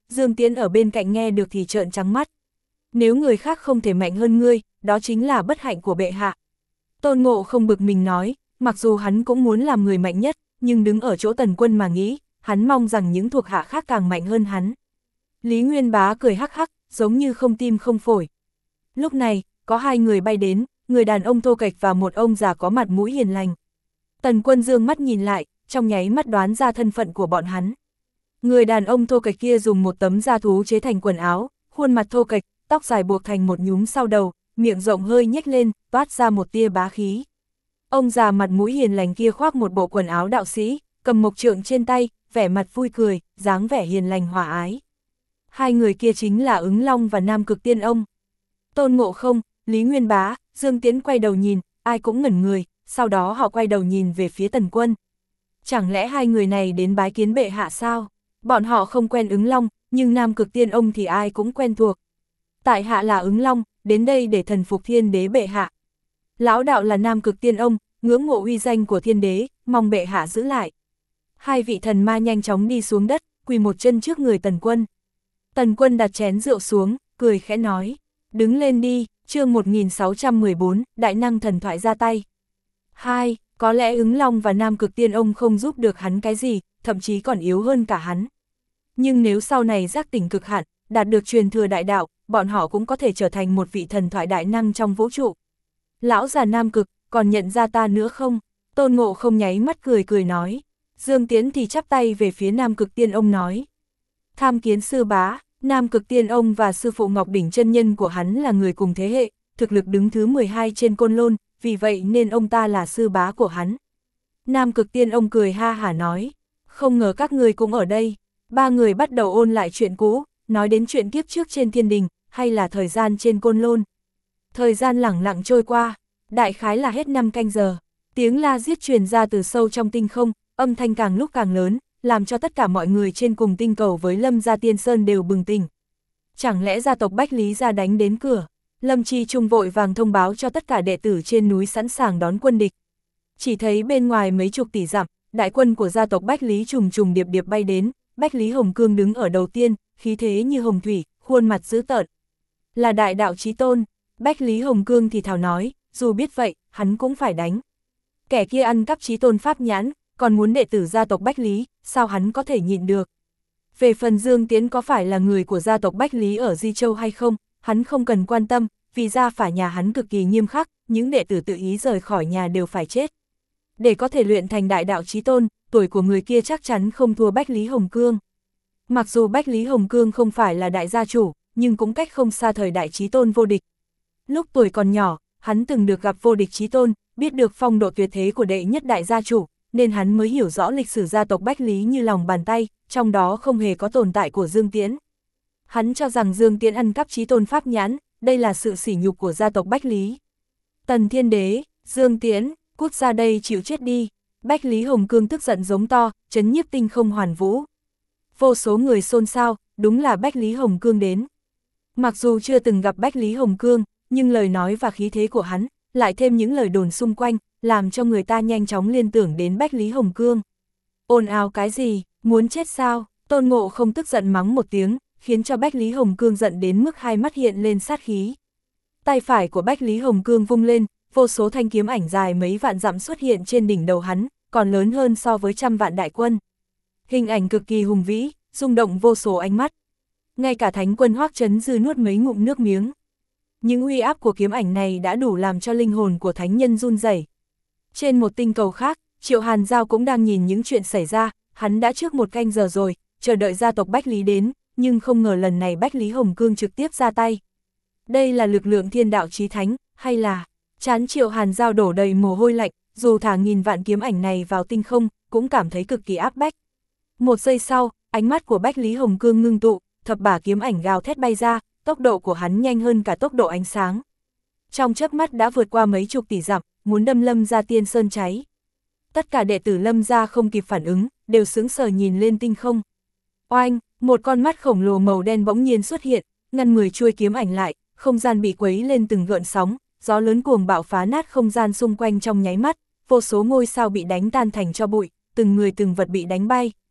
Dương Tiễn ở bên cạnh nghe được thì trợn trắng mắt. Nếu người khác không thể mạnh hơn ngươi, đó chính là bất hạnh của bệ hạ. Tôn Ngộ không bực mình nói, mặc dù hắn cũng muốn làm người mạnh nhất, nhưng đứng ở chỗ Tần Quân mà nghĩ, hắn mong rằng những thuộc hạ khác càng mạnh hơn hắn. Lý Nguyên Bá cười hắc hắc, giống như không tim không phổi. Lúc này, có hai người bay đến, người đàn ông thô kệch và một ông già có mặt mũi hiền lành. Tần Quân dương mắt nhìn lại, trong nháy mắt đoán ra thân phận của bọn hắn. Người đàn ông thô kệch kia dùng một tấm da thú chế thành quần áo, khuôn mặt thô kệch, tóc dài buộc thành một nhúm sau đầu, miệng rộng hơi nhếch lên, toát ra một tia bá khí. Ông già mặt mũi hiền lành kia khoác một bộ quần áo đạo sĩ, cầm mộc trượng trên tay, vẻ mặt vui cười, dáng vẻ hiền lành hòa ái. Hai người kia chính là Ứng Long và Nam Cực Tiên Ông. Tôn Ngộ Không, Lý Nguyên Bá, Dương Tiễn quay đầu nhìn, ai cũng ngẩn người, sau đó họ quay đầu nhìn về phía Tần Quân. Chẳng lẽ hai người này đến bái kiến bệ hạ sao? Bọn họ không quen Ứng Long, nhưng Nam Cực Tiên Ông thì ai cũng quen thuộc. Tại hạ là Ứng Long, đến đây để thần phục thiên đế bệ hạ. Lão đạo là Nam Cực Tiên Ông, ngưỡng mộ uy danh của thiên đế, mong bệ hạ giữ lại. Hai vị thần ma nhanh chóng đi xuống đất, quỳ một chân trước người Tần Quân. Tần Quân đặt chén rượu xuống, cười khẽ nói, đứng lên đi, chương 1614, đại năng thần thoại ra tay. 2. Có lẽ Ứng Long và Nam Cực Tiên Ông không giúp được hắn cái gì, thậm chí còn yếu hơn cả hắn. Nhưng nếu sau này giác tỉnh cực hạn, đạt được truyền thừa đại đạo, bọn họ cũng có thể trở thành một vị thần thoại đại năng trong vũ trụ. Lão già Nam Cực, còn nhận ra ta nữa không? Tôn Ngộ Không nháy mắt cười cười nói. Dương Tiễn thì chắp tay về phía Nam Cực Tiên Ông nói. Tham kiến sư bá, Nam Cực Tiên Ông và sư phụ Ngọc Đỉnh chân nhân của hắn là người cùng thế hệ, thực lực đứng thứ 12 trên Côn Lôn, vì vậy nên ông ta là sư bá của hắn. Nam Cực Tiên Ông cười ha hả nói, không ngờ các người cũng ở đây. Ba người bắt đầu ôn lại chuyện cũ, nói đến chuyện kiếp trước trên thiên đình, hay là thời gian trên Côn Lôn. Thời gian lẳng lặng trôi qua, đại khái là hết 5 canh giờ, tiếng la giết truyền ra từ sâu trong tinh không, âm thanh càng lúc càng lớn, làm cho tất cả mọi người trên cùng tinh cầu với Lâm gia Tiên Sơn đều bừng tỉnh. Chẳng lẽ gia tộc Bách Lý gia đánh đến cửa? Lâm Chi Trung vội vàng thông báo cho tất cả đệ tử trên núi sẵn sàng đón quân địch. Chỉ thấy bên ngoài mấy chục tỷ dặm, đại quân của gia tộc Bách Lý trùng trùng điệp điệp bay đến, Bách Lý Hồng Cương đứng ở đầu tiên, khí thế như hồng thủy, khuôn mặt dữ tợn. Là đại đạo chí tôn, Bách Lý Hồng Cương thì thào nói, dù biết vậy, hắn cũng phải đánh. Kẻ kia ăn cắp chí tôn pháp nhãn, còn muốn đệ tử gia tộc Bách Lý, sao hắn có thể nhịn được. Về phần Dương Tiễn có phải là người của gia tộc Bách Lý ở Di Châu hay không, hắn không cần quan tâm, vì gia phả nhà hắn cực kỳ nghiêm khắc, những đệ tử tự ý rời khỏi nhà đều phải chết. Để có thể luyện thành đại đạo chí tôn, tuổi của người kia chắc chắn không thua Bách Lý Hồng Cương. Mặc dù Bách Lý Hồng Cương không phải là đại gia chủ, nhưng cũng cách không xa thời đại chí tôn vô địch. Lúc tuổi còn nhỏ, hắn từng được gặp vô địch chí tôn, biết được phong độ tuyệt thế của đệ nhất đại gia chủ, nên hắn mới hiểu rõ lịch sử gia tộc Bách Lý như lòng bàn tay, trong đó không hề có tồn tại của Dương Tiễn. Hắn cho rằng Dương Tiễn ăn cắp chí tôn pháp nhãn, đây là sự sỉ nhục của gia tộc Bách Lý. Tần Thiên Đế, Dương Tiễn, cút ra đây chịu chết đi. Bách Lý Hồng Cương tức giận giống to, trấn nhiếp tinh không hoàn vũ. Vô số người xôn xao, đúng là Bách Lý Hồng Cương đến. Mặc dù chưa từng gặp Bách Lý Hồng Cương, nhưng lời nói và khí thế của hắn, lại thêm những lời đồn xung quanh, làm cho người ta nhanh chóng liên tưởng đến Bách Lý Hồng Cương. Ồn ào cái gì, muốn chết sao? Tôn Ngộ Không tức giận mắng một tiếng, khiến cho Bách Lý Hồng Cương giận đến mức hai mắt hiện lên sát khí. Tay phải của Bách Lý Hồng Cương vung lên, vô số thanh kiếm ảnh dài mấy vạn dặm xuất hiện trên đỉnh đầu hắn, còn lớn hơn so với 100 vạn đại quân. Hình ảnh cực kỳ hùng vĩ, rung động vô số ánh mắt. Ngay cả thánh quân Hoắc Chấn Dư nuốt mấy ngụm nước miếng. Những uy áp của kiếm ảnh này đã đủ làm cho linh hồn của thánh nhân run rẩy. Trên một tinh cầu khác, Triệu Hàn Giao cũng đang nhìn những chuyện xảy ra, hắn đã trước 1 canh giờ rồi, chờ đợi gia tộc Bách Lý đến, nhưng không ngờ lần này Bách Lý Hồng Cương trực tiếp ra tay. Đây là lực lượng thiên đạo chí thánh, hay là... Trán Triệu Hàn Giao đổ đầy mồ hôi lạnh, dù thả nghìn vạn kiếm ảnh này vào tinh không, cũng cảm thấy cực kỳ áp bách. Một giây sau, ánh mắt của Bách Lý Hồng Cương ngưng tụ, thập bả kiếm ảnh gào thét bay ra, tốc độ của hắn nhanh hơn cả tốc độ ánh sáng. Trong chớp mắt đã vượt qua mấy chục tỷ dặm, muốn đâm Lâm gia Tiên Sơn cháy. Tất cả đệ tử Lâm gia không kịp phản ứng, đều sững sờ nhìn lên tinh không. Oanh, một con mắt khổng lồ màu đen bỗng nhiên xuất hiện, ngăn 10 chuôi kiếm ảnh lại, không gian bị quấy lên từng gợn sóng, gió lớn cuồng bạo phá nát không gian xung quanh trong nháy mắt, vô số ngôi sao bị đánh tan thành tro bụi, từng người từng vật bị đánh bay.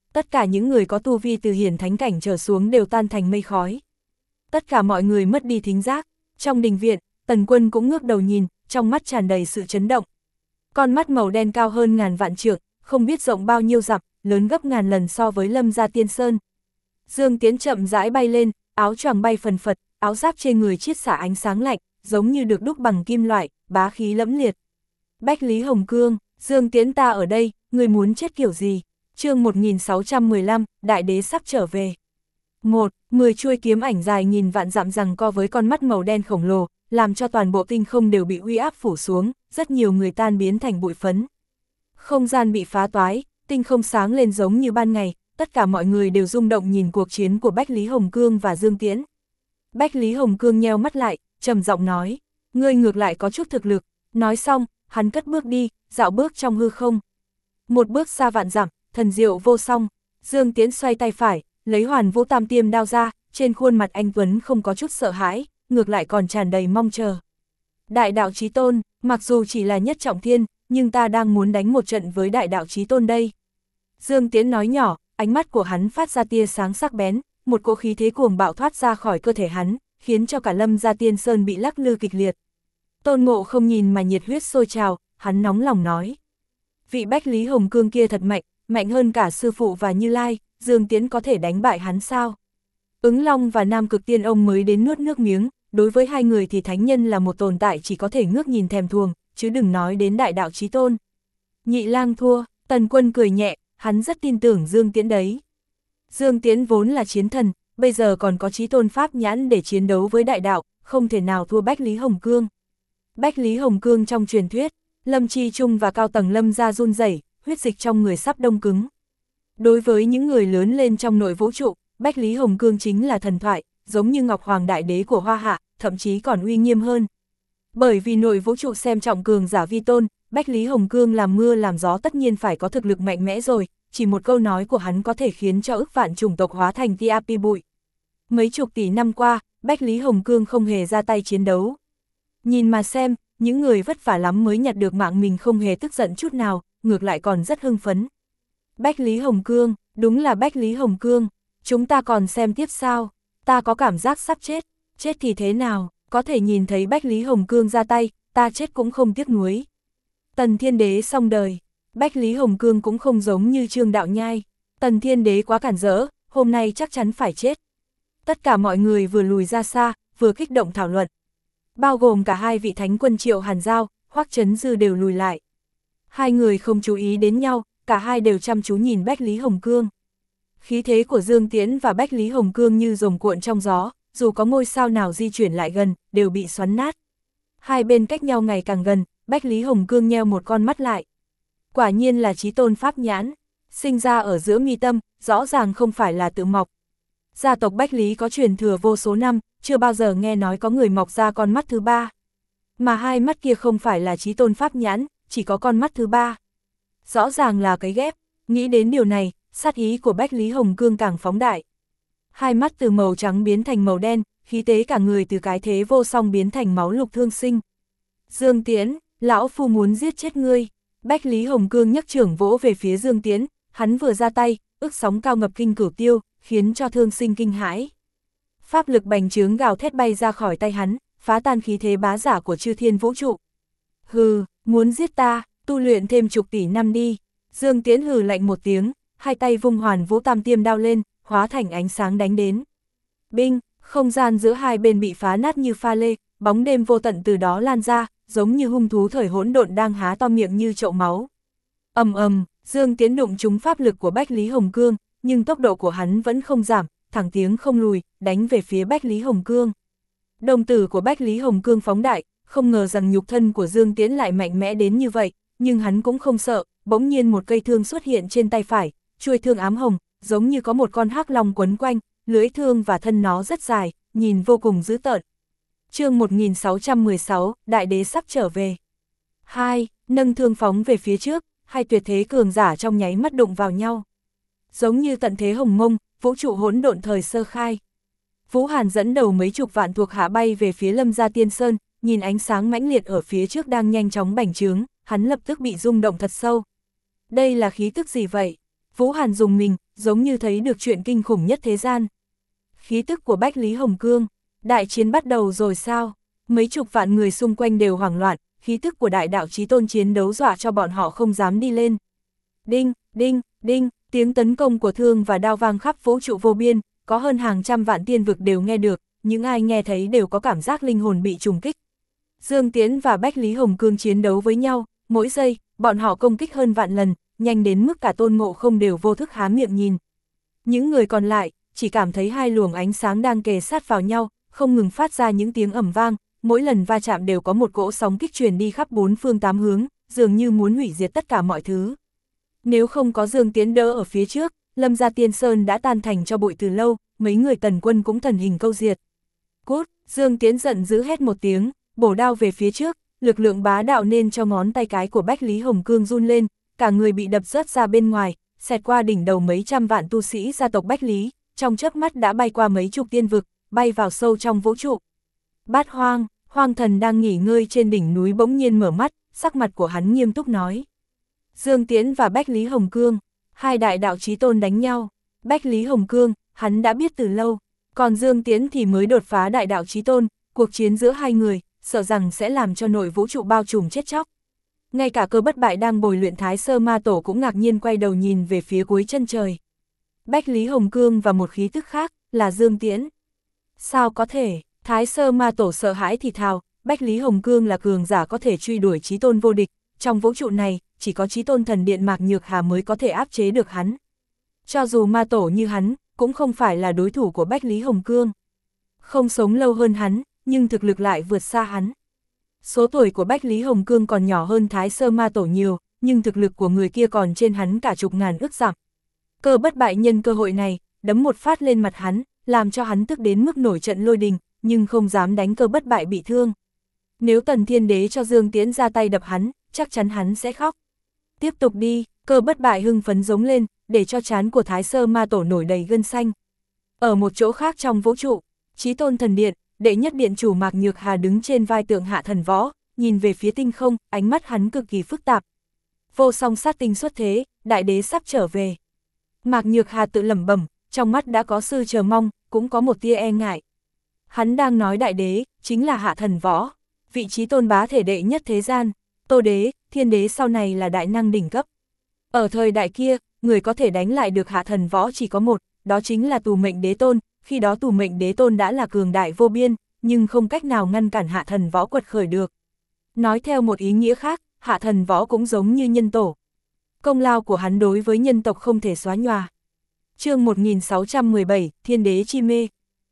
Tất cả những người có tu vi từ hiển thánh cảnh trở xuống đều tan thành mây khói. Tất cả mọi người mất đi thính giác. Trong đình viện, Tần Quân cũng ngước đầu nhìn, trong mắt tràn đầy sự chấn động. Con mắt màu đen cao hơn ngàn vạn trượng, không biết rộng bao nhiêu dặm, lớn gấp ngàn lần so với Lâm Gia Tiên Sơn. Dương Tiễn chậm rãi bay lên, áo choàng bay phần phật, áo giáp trên người chiết xả ánh sáng lạnh, giống như được đúc bằng kim loại, bá khí lẫm liệt. Bách Lý Hồng Cương, Dương Tiễn ta ở đây, người muốn chết kiểu gì? Chương 1615, Đại Đế sắp trở về. 10 chuôi kiếm ảnh dài nghìn vạn dặm giằng co với con mắt màu đen khổng lồ, làm cho toàn bộ tinh không đều bị uy áp phủ xuống, rất nhiều người tan biến thành bụi phấn. Không gian bị phá toái, tinh không sáng lên giống như ban ngày, tất cả mọi người đều rung động nhìn cuộc chiến của Bách Lý Hồng Cương và Dương Tiễn. Bách Lý Hồng Cương nheo mắt lại, trầm giọng nói, ngươi ngược lại có chút thực lực. Nói xong, hắn cất bước đi, dạo bước trong hư không. Một bước xa vạn dặm, thần diệu vô song. Dương Tiễn xoay tay phải, lấy Hoàn Vũ Tam Tiêm đao ra, trên khuôn mặt anh tuấn không có chút sợ hãi, ngược lại còn tràn đầy mong chờ. Đại đạo chí tôn, mặc dù chỉ là nhất trọng thiên, nhưng ta đang muốn đánh một trận với đại đạo chí tôn đây. Dương Tiễn nói nhỏ, ánh mắt của hắn phát ra tia sáng sắc bén, một cỗ khí thế cuồng bạo thoát ra khỏi cơ thể hắn, khiến cho cả Lâm Gia Tiên Sơn bị lắc lư kịch liệt. Tôn Ngộ không nhìn mà nhiệt huyết sôi trào, hắn nóng lòng nói. Vị Bách Lý Hồng Cương kia thật mạnh, mạnh hơn cả sư phụ và Như Lai, Dương Tiễn có thể đánh bại hắn sao? Ứng Long và Nam Cực Tiên ông mới đến nuốt nước miếng, đối với hai người thì thánh nhân là một tồn tại chỉ có thể ngước nhìn thèm thuồng, chứ đừng nói đến đại đạo chí tôn. Nhị lang thua, Tần Quân cười nhẹ, hắn rất tin tưởng Dương Tiễn đấy. Dương Tiễn vốn là chiến thần, bây giờ còn có chí tôn pháp nhãn để chiến đấu với đại đạo, không thể nào thua Bách Lý Hồng Cương. Bách Lý Hồng Cương trong truyền thuyết, Lâm Chi Trung và cao tầng Lâm gia run rẩy, huyết dịch trong người sắp đông cứng. Đối với những người lớn lên trong nội vũ trụ, Bách Lý Hồng Cương chính là thần thoại, giống như Ngọc Hoàng Đại Đế của Hoa Hạ, thậm chí còn uy nghiêm hơn. Bởi vì nội vũ trụ xem trọng cường giả vi tôn, Bách Lý Hồng Cương làm mưa làm gió tất nhiên phải có thực lực mạnh mẽ rồi, chỉ một câu nói của hắn có thể khiến cho ức vạn chủng tộc hóa thành tia pi bụi. Mấy chục tỷ năm qua, Bách Lý Hồng Cương không hề ra tay chiến đấu. Nhìn mà xem, những người vất vả lắm mới nhặt được mạng mình không hề tức giận chút nào, ngược lại còn rất hưng phấn. Bách Lý Hồng Cương, đúng là Bách Lý Hồng Cương, chúng ta còn xem tiếp sao? Ta có cảm giác sắp chết, chết thì thế nào, có thể nhìn thấy Bách Lý Hồng Cương ra tay, ta chết cũng không tiếc nuối. Tần Thiên Đế xong đời, Bách Lý Hồng Cương cũng không giống như Trương Đạo Nhai, Tần Thiên Đế quá cản rỡ, hôm nay chắc chắn phải chết. Tất cả mọi người vừa lùi ra xa, vừa kích động thảo luận. Bao gồm cả hai vị thánh quân Triệu Hàn Giao, Hoắc Chấn Dư đều lùi lại. Hai người không chú ý đến nhau, cả hai đều chăm chú nhìn Bách Lý Hồng Cương. Khí thế của Dương Tiễn và Bách Lý Hồng Cương như rồng cuộn trong gió, dù có ngôi sao nào di chuyển lại gần, đều bị xoắn nát. Hai bên cách nhau ngày càng gần, Bách Lý Hồng Cương nheo một con mắt lại. Quả nhiên là chí tôn pháp nhãn, sinh ra ở giữa mi tâm, rõ ràng không phải là tự mọc. Gia tộc Bách Lý có truyền thừa vô số năm, chưa bao giờ nghe nói có người mọc ra con mắt thứ ba. Mà hai mắt kia không phải là chí tôn pháp nhãn, chỉ có con mắt thứ ba. Rõ ràng là cái ghép, nghĩ đến điều này, sát ý của Bách Lý Hồng Cương càng phóng đại. Hai mắt từ màu trắng biến thành màu đen, khí tế cả người từ cái thế vô song biến thành máu lục thương sinh. Dương Tiễn, lão phu muốn giết chết ngươi. Bách Lý Hồng Cương nhấc trưởng vỗ về phía Dương Tiễn, hắn vừa ra tay, ức sóng cao ngập kinh cửu tiêu, khiến cho thương sinh kinh hãi. Pháp lực bành trướng gào thét bay ra khỏi tay hắn, phá tan khí thế bá giả của chư thiên vũ trụ. Hừ, muốn giết ta, tu luyện thêm chục tỷ năm đi. Dương Tiễn hừ lạnh một tiếng, hai tay vung Hoàn Vũ Tam Tiêm đao lên, hóa thành ánh sáng đánh đến. Binh, không gian giữa hai bên bị phá nát như pha lê, bóng đêm vô tận từ đó lan ra, giống như hung thú thời hỗn độn đang há to miệng như chậu máu. Ầm ầm, Dương Tiễn đụng trúng pháp lực của Bách Lý Hồng Cương, nhưng tốc độ của hắn vẫn không giảm, thẳng tiếng không lùi, đánh về phía Bách Lý Hồng Cương. Đồng tử của Bách Lý Hồng Cương phóng đại, không ngờ rằng nhục thân của Dương Tiễn lại mạnh mẽ đến như vậy, nhưng hắn cũng không sợ, bỗng nhiên một cây thương xuất hiện trên tay phải, chuôi thương ám hồng, giống như có một con hắc long quấn quanh, lưỡi thương và thân nó rất dài, nhìn vô cùng dữ tợn. Chương 1616, Đại Đế sắp trở về. 2. Nâng thương phóng về phía trước, hai tuyệt thế cường giả trong nháy mắt đụng vào nhau. Giống như tận thế hồng mông, vũ trụ hỗn độn thời sơ khai. Vũ Hàn dẫn đầu mấy chục vạn thuộc hạ bay về phía Lâm Gia Tiên Sơn, nhìn ánh sáng mãnh liệt ở phía trước đang nhanh chóng bành trướng, hắn lập tức bị rung động thật sâu. Đây là khí tức gì vậy? Vũ Hàn dùng mình, giống như thấy được chuyện kinh khủng nhất thế gian. Khí tức của Bách Lý Hồng Cương, đại chiến bắt đầu rồi sao? Mấy chục vạn người xung quanh đều hoảng loạn, khí tức của đại đạo chí tôn chiến đấu dọa cho bọn họ không dám đi lên. Đinh, đinh, đinh, tiếng tấn công của thương và đao vang khắp vũ trụ vô biên, có hơn hàng trăm vạn tiên vực đều nghe được, những ai nghe thấy đều có cảm giác linh hồn bị trùng kích. Dương Tiễn và Bách Lý Hồng Cương chiến đấu với nhau, mỗi giây, bọn họ công kích hơn vạn lần, nhanh đến mức cả Tôn Ngộ Không đều vô thức há miệng nhìn. Những người còn lại, chỉ cảm thấy hai luồng ánh sáng đang kề sát vào nhau, không ngừng phát ra những tiếng ầm vang, mỗi lần va chạm đều có một cỗ sóng kích truyền đi khắp bốn phương tám hướng, dường như muốn hủy diệt tất cả mọi thứ. Nếu không có Dương Tiễn đỡ ở phía trước, Lâm Gia Tiên Sơn đã tan thành cho bụi từ lâu, mấy người Tần Quân cũng thần hình câu diệt. Cút, Dương Tiễn giận dữ hét một tiếng, bổ đao về phía trước, lực lượng bá đạo nên cho ngón tay cái của Bách Lý Hồng Cương run lên, cả người bị đập rớt ra bên ngoài, xẹt qua đỉnh đầu mấy trăm vạn tu sĩ gia tộc Bách Lý, trong chớp mắt đã bay qua mấy chục tiên vực, bay vào sâu trong vũ trụ. Bát Hoang, Hoang Thần đang nghỉ ngơi trên đỉnh núi bỗng nhiên mở mắt, sắc mặt của hắn nghiêm túc nói. Dương Tiễn và Bách Lý Hồng Cương, hai đại đạo chí tôn đánh nhau. Bách Lý Hồng Cương, hắn đã biết từ lâu, còn Dương Tiễn thì mới đột phá đại đạo chí tôn, cuộc chiến giữa hai người, sợ rằng sẽ làm cho nội vũ trụ bao trùm chết chóc. Ngay cả Cơ Bất Bại đang bồi luyện Thái Sơ Ma Tổ cũng ngạc nhiên quay đầu nhìn về phía cuối chân trời. Bách Lý Hồng Cương và một khí tức khác, là Dương Tiễn. Sao có thể, Thái Sơ Ma Tổ sợ hãi thì thào, Bách Lý Hồng Cương là cường giả có thể truy đuổi chí tôn vô địch, trong vũ trụ này, chỉ có chí tôn thần điện Mạc Nhược Hà mới có thể áp chế được hắn. Cho dù ma tổ như hắn, cũng không phải là đối thủ của Bách Lý Hồng Cương. Không sống lâu hơn hắn, nhưng thực lực lại vượt xa hắn. Số tuổi của Bách Lý Hồng Cương còn nhỏ hơn Thái Sơ Ma Tổ nhiều, nhưng thực lực của người kia còn trên hắn cả chục ngàn ức dặm. Cơ Bất Bại nhân cơ hội này, đấm một phát lên mặt hắn, làm cho hắn tức đến mức nổi trận lôi đình, nhưng không dám đánh Cơ Bất Bại bị thương. Nếu Tần Thiên Đế cho Dương Tiễn ra tay đập hắn, chắc chắn hắn sẽ khóc. Tiếp tục đi, Cơ Bất Bại hưng phấn giống lên, để cho trán của Thái Sơ Ma Tổ nổi đầy gân xanh. Ở một chỗ khác trong vũ trụ, Chí Tôn Thần Điện, đệ nhất điện chủ Mạc Nhược Hà đứng trên vai tượng Hạ Thần Võ, nhìn về phía tinh không, ánh mắt hắn cực kỳ phức tạp. Vô song sát tinh xuất thế, đại đế sắp trở về. Mạc Nhược Hà tự lẩm bẩm, trong mắt đã có sự chờ mong, cũng có một tia e ngại. Hắn đang nói đại đế, chính là Hạ Thần Võ, vị trí tôn bá thể đệ nhất thế gian, Tô đế, Thiên đế sau này là đại năng đỉnh cấp. Ở thời đại kia, người có thể đánh lại được Hạ Thần Võ chỉ có một, đó chính là Tù Mệnh Đế Tôn, khi đó Tù Mệnh Đế Tôn đã là cường đại vô biên, nhưng không cách nào ngăn cản Hạ Thần Võ quật khởi được. Nói theo một ý nghĩa khác, Hạ Thần Võ cũng giống như nhân tổ. Công lao của hắn đối với nhân tộc không thể xóa nhòa. Chương 1617, Thiên đế chi mê.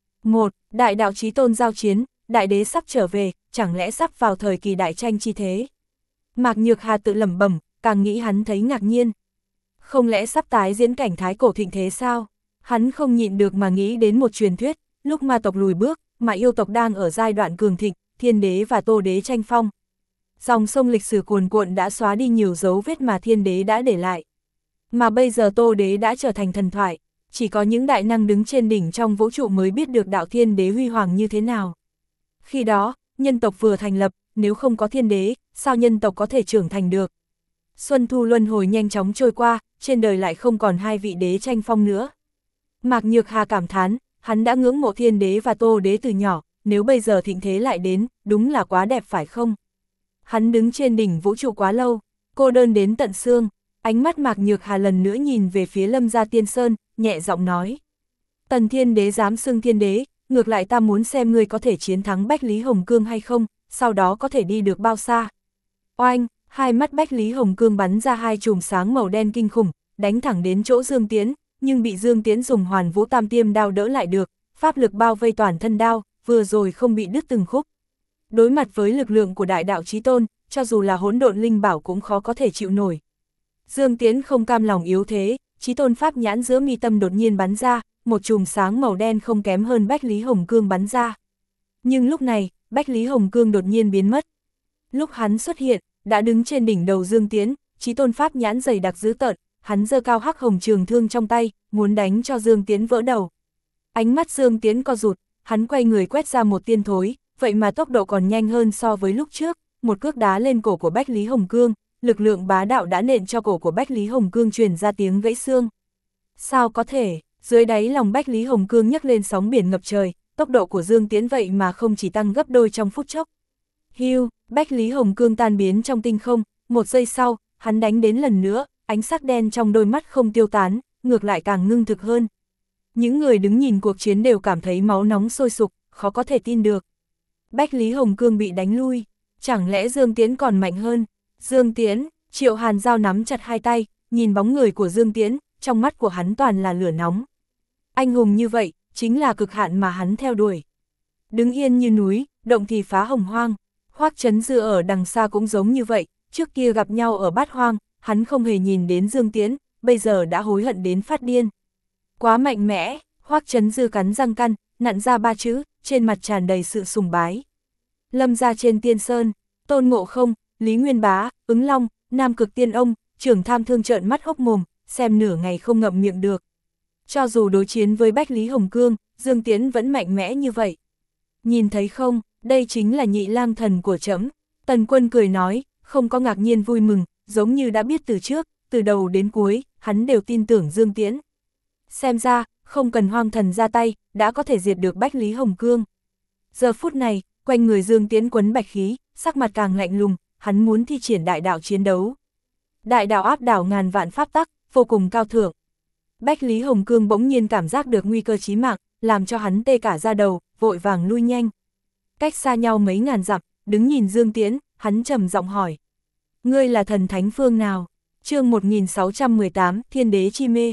1. Đại đạo chí tôn giao chiến, đại đế sắp trở về, chẳng lẽ sắp vào thời kỳ đại tranh chi thế? Mạc Nhược Hà tự lẩm bẩm, càng nghĩ hắn thấy ngạc nhiên. Không lẽ sắp tái diễn cảnh thái cổ thịnh thế sao? Hắn không nhịn được mà nghĩ đến một truyền thuyết, lúc ma tộc lùi bước, mà yêu tộc đang ở giai đoạn cường thịnh, Thiên đế và Tô đế tranh phong. Dòng sông lịch sử cuồn cuộn đã xóa đi nhiều dấu vết mà Thiên đế đã để lại. Mà bây giờ Tô đế đã trở thành thần thoại, chỉ có những đại năng đứng trên đỉnh trong vũ trụ mới biết được đạo Thiên đế huy hoàng như thế nào. Khi đó, nhân tộc vừa thành lập, nếu không có Thiên đế, sao nhân tộc có thể trưởng thành được? Xuân thu luân hồi nhanh chóng trôi qua, trên đời lại không còn hai vị đế tranh phong nữa. Mạc Nhược Hà cảm thán, hắn đã ngưỡng mộ Thiên đế và Tô đế từ nhỏ, nếu bây giờ thịnh thế lại đến, đúng là quá đẹp phải không? Hắn đứng trên đỉnh vũ trụ quá lâu, cô đơn đến tận xương, ánh mắt Mạc Nhược Hà lần nữa nhìn về phía Lâm Gia Tiên Sơn, nhẹ giọng nói. Tần Thiên đế dám xưng Thiên đế, ngược lại ta muốn xem ngươi có thể chiến thắng Bách Lý Hồng Cương hay không, sau đó có thể đi được bao xa. Oanh, hai mắt Bách Lý Hồng Cương bắn ra hai chùm sáng màu đen kinh khủng, đánh thẳng đến chỗ Dương Tiễn, nhưng bị Dương Tiễn dùng Hoàn Vũ Tam Tiêm đao đỡ lại được, pháp lực bao vây toàn thân đao, vừa rồi không bị đứt từng khúc. Đối mặt với lực lượng của đại đạo chí tôn, cho dù là hỗn độn linh bảo cũng khó có thể chịu nổi. Dương Tiễn không cam lòng yếu thế, chí tôn pháp nhãn giữa mi tâm đột nhiên bắn ra, một chùm sáng màu đen không kém hơn Bách Lý Hồng Cương bắn ra. Nhưng lúc này, Bách Lý Hồng Cương đột nhiên biến mất. Lúc hắn xuất hiện, đã đứng trên đỉnh đầu Dương Tiễn, chí tôn pháp nhãn dày đặc dữ tợn, hắn giơ cao hắc hồng trường thương trong tay, muốn đánh cho Dương Tiễn vỡ đầu. Ánh mắt Dương Tiễn co rụt, hắn quay người quét ra một tiên thối, vậy mà tốc độ còn nhanh hơn so với lúc trước, một cước đá lên cổ của Bách Lý Hồng Cương, lực lượng bá đạo đã nện cho cổ của Bách Lý Hồng Cương truyền ra tiếng gãy xương. Sao có thể, dưới đáy lòng Bách Lý Hồng Cương nhấc lên sóng biển ngập trời, tốc độ của Dương Tiễn vậy mà không chỉ tăng gấp đôi trong phút chốc. Hưu, Bách Lý Hồng Cương tan biến trong tinh không, một giây sau, hắn đánh đến lần nữa, ánh sắc đen trong đôi mắt không tiêu tán, ngược lại càng ngưng thực hơn. Những người đứng nhìn cuộc chiến đều cảm thấy máu nóng sôi sục, khó có thể tin được. Bách Lý Hồng Cương bị đánh lui, chẳng lẽ Dương Tiễn còn mạnh hơn? Dương Tiễn, Triệu Hàn Giao nắm chặt hai tay, nhìn bóng người của Dương Tiễn, trong mắt của hắn toàn là lửa nóng. Anh hùng như vậy, chính là cực hạn mà hắn theo đuổi. Đứng yên như núi, động thì phá hồng hoang. Hoắc Chấn Dư ở đằng xa cũng giống như vậy, trước kia gặp nhau ở Bát Hoang, hắn không hề nhìn đến Dương Tiễn, bây giờ đã hối hận đến phát điên. Quá mạnh mẽ, Hoắc Chấn Dư cắn răng căn, nặn ra ba chữ, trên mặt tràn đầy sự sùng bái. Lâm gia trên Tiên Sơn, Tôn Ngộ Không, Lý Nguyên Bá, Ứng Long, Nam Cực Tiên Ông, Trưởng Tham Thương trợn mắt hốc mồm, xem nửa ngày không ngậm miệng được. Cho dù đối chiến với Bách Lý Hồng Cương, Dương Tiễn vẫn mạnh mẽ như vậy. Nhìn thấy không, đây chính là nhị lang thần của trẫm. Tần Quân cười nói, không có ngạc nhiên vui mừng, giống như đã biết từ trước, từ đầu đến cuối, hắn đều tin tưởng Dương Tiễn. Xem ra, không cần Hoang Thần ra tay, đã có thể diệt được Bách Lý Hồng Cương. Giờ phút này, quanh người Dương Tiễn quấn bạch khí, sắc mặt càng lạnh lùng, hắn muốn thi triển đại đạo chiến đấu. Đại đạo áp đảo ngàn vạn pháp tắc, vô cùng cao thượng. Bách Lý Hồng Cương bỗng nhiên cảm giác được nguy cơ chí mạng, làm cho hắn tê cả da đầu, vội vàng lui nhanh. Cách xa nhau mấy ngàn dặm, đứng nhìn Dương Tiễn, hắn trầm giọng hỏi. Ngươi là thần thánh phương nào? Chương 1618, Thiên Đế Chi Mê.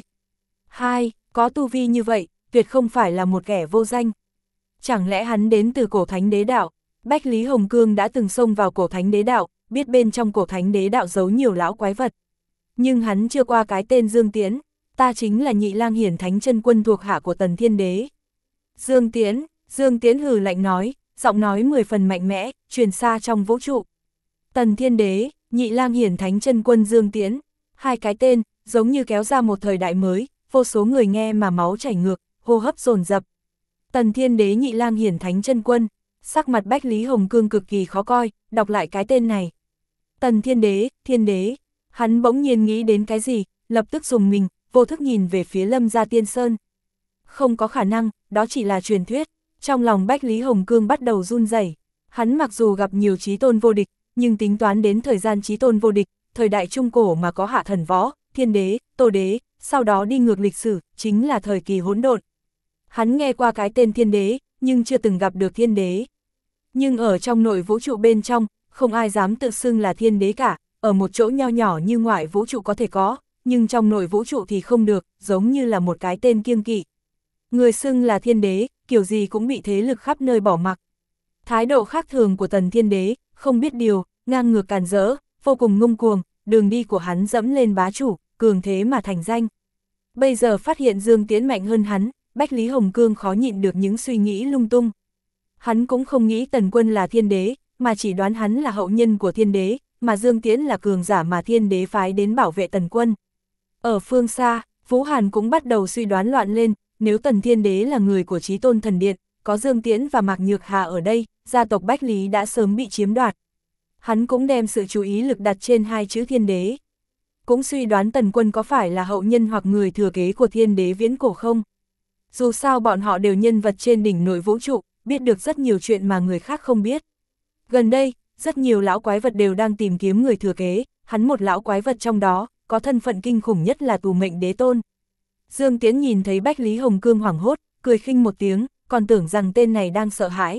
2. Có tu vi như vậy, tuyệt không phải là một kẻ vô danh. Chẳng lẽ hắn đến từ cổ thánh đế đạo? Bách Lý Hồng Cương đã từng xông vào cổ thánh đế đạo, biết bên trong cổ thánh đế đạo giấu nhiều lão quái vật. Nhưng hắn chưa qua cái tên Dương Tiễn, ta chính là Nhị Lang Hiển Thánh Chân Quân thuộc hạ của Tần Thiên Đế. Dương Tiễn hừ lạnh nói, giọng nói 10 phần mạnh mẽ, truyền xa trong vũ trụ. Tần Thiên Đế, Nhị Lang Hiển Thánh Chân Quân Dương Tiễn, hai cái tên, giống như kéo ra một thời đại mới, vô số người nghe mà máu chảy ngược, hô hấp dồn dập. Tần Thiên Đế Nhị Lang Hiển Thánh Chân Quân, sắc mặt Bách Lý Hồng Cương cực kỳ khó coi, đọc lại cái tên này. Tần Thiên Đế, hắn bỗng nhiên nghĩ đến cái gì, lập tức dùng mình, vô thức nhìn về phía Lâm gia Tiên Sơn. Không có khả năng, đó chỉ là truyền thuyết. Trong lòng Bách Lý Hồng Cương bắt đầu run rẩy. Hắn mặc dù gặp nhiều chí tôn vô địch, nhưng tính toán đến thời gian chí tôn vô địch, thời đại trung cổ mà có Hạ Thần Võ, Thiên Đế, Tô Đế, sau đó đi ngược lịch sử, chính là thời kỳ hỗn độn. Hắn nghe qua cái tên Thiên Đế, nhưng chưa từng gặp được Thiên Đế. Nhưng ở trong nội vũ trụ bên trong, không ai dám tự xưng là Thiên Đế cả, ở một chỗ nho nhỏ như ngoại vũ trụ có thể có, nhưng trong nội vũ trụ thì không được, giống như là một cái tên kiêng kỵ. Người xưng là Thiên Đế, kiểu gì cũng bị thế lực khắp nơi bỏ mặc. Thái độ khác thường của Tần Thiên Đế, không biết điều, ngang ngược càn rỡ, vô cùng ngông cuồng, đường đi của hắn dẫm lên bá chủ, cường thế mà thành danh. Bây giờ phát hiện Dương Tiễn mạnh hơn hắn, Bách Lý Hồng Cương khó nhịn được những suy nghĩ lung tung. Hắn cũng không nghĩ Tần Quân là Thiên Đế, mà chỉ đoán hắn là hậu nhân của Thiên Đế, mà Dương Tiễn là cường giả mà Thiên Đế phái đến bảo vệ Tần Quân. Ở phương xa, Vũ Hàn cũng bắt đầu suy đoán loạn lên, nếu Tần Thiên Đế là người của Chí Tôn Thần Điện, có Dương Tiễn và Mạc Nhược Hà ở đây, gia tộc Bách Lý đã sớm bị chiếm đoạt. Hắn cũng đem sự chú ý lực đặt trên hai chữ Thiên Đế. Cũng suy đoán Tần Quân có phải là hậu nhân hoặc người thừa kế của Thiên Đế viễn cổ không? Dù sao bọn họ đều nhân vật trên đỉnh nội vũ trụ, biết được rất nhiều chuyện mà người khác không biết. Gần đây, rất nhiều lão quái vật đều đang tìm kiếm người thừa kế, hắn một lão quái vật trong đó, có thân phận kinh khủng nhất là Tù Mệnh Đế Tôn. Dương Tiễn nhìn thấy Bách Lý Hồng Cương hoảng hốt, cười khinh một tiếng, còn tưởng rằng tên này đang sợ hãi.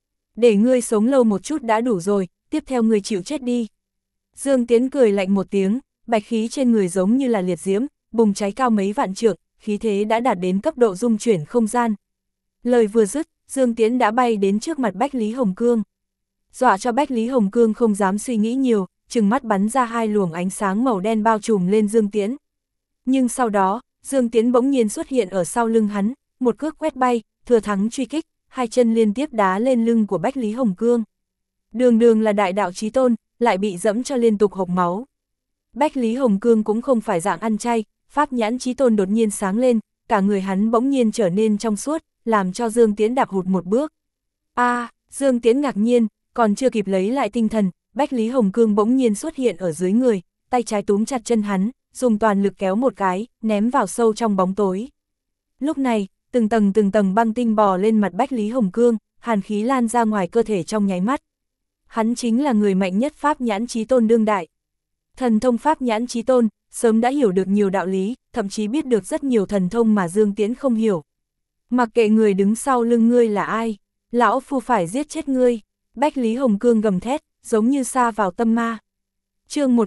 Để ngươi sống lâu một chút đã đủ rồi, tiếp theo ngươi chịu chết đi. Dương Tiễn cười lạnh một tiếng, bạch khí trên người giống như là liệt diễm, bùng cháy cao mấy vạn trượng, khí thế đã đạt đến cấp độ dung chuyển không gian. Lời vừa dứt, Dương Tiễn đã bay đến trước mặt Bách Lý Hồng Cương. Dọa cho Bách Lý Hồng Cương không dám suy nghĩ nhiều, trừng mắt bắn ra hai luồng ánh sáng màu đen bao trùm lên Dương Tiễn. Nhưng sau đó, Dương Tiễn bỗng nhiên xuất hiện ở sau lưng hắn, một cước quét bay, thừa thắng truy kích, hai chân liên tiếp đá lên lưng của Bách Lý Hồng Cương. Đường đường là đại đạo chí tôn, lại bị dẫm cho liên tục hộc máu. Bách Lý Hồng Cương cũng không phải dạng ăn chay, pháp nhãn chí tôn đột nhiên sáng lên, cả người hắn bỗng nhiên trở nên trong suốt, làm cho Dương Tiễn đạp hụt một bước. Dương Tiễn ngạc nhiên, còn chưa kịp lấy lại tinh thần, Bách Lý Hồng Cương bỗng nhiên xuất hiện ở dưới người, tay trái túm chặt chân hắn, dùng toàn lực kéo một cái, ném vào sâu trong bóng tối. Lúc này, từng tầng băng tinh bò lên mặt Bách Lý Hồng Cương, hàn khí lan ra ngoài cơ thể trong nháy mắt. Hắn chính là người mạnh nhất Pháp Nhãn Chí Tôn đương đại. Thần thông Pháp Nhãn Chí Tôn, sớm đã hiểu được nhiều đạo lý, thậm chí biết được rất nhiều thần thông mà Dương Tiễn không hiểu. Mặc kệ người đứng sau lưng ngươi là ai, lão phu phải giết chết ngươi. Bách Lý Hồng Cương gầm thét, giống như sa vào tâm ma. Chương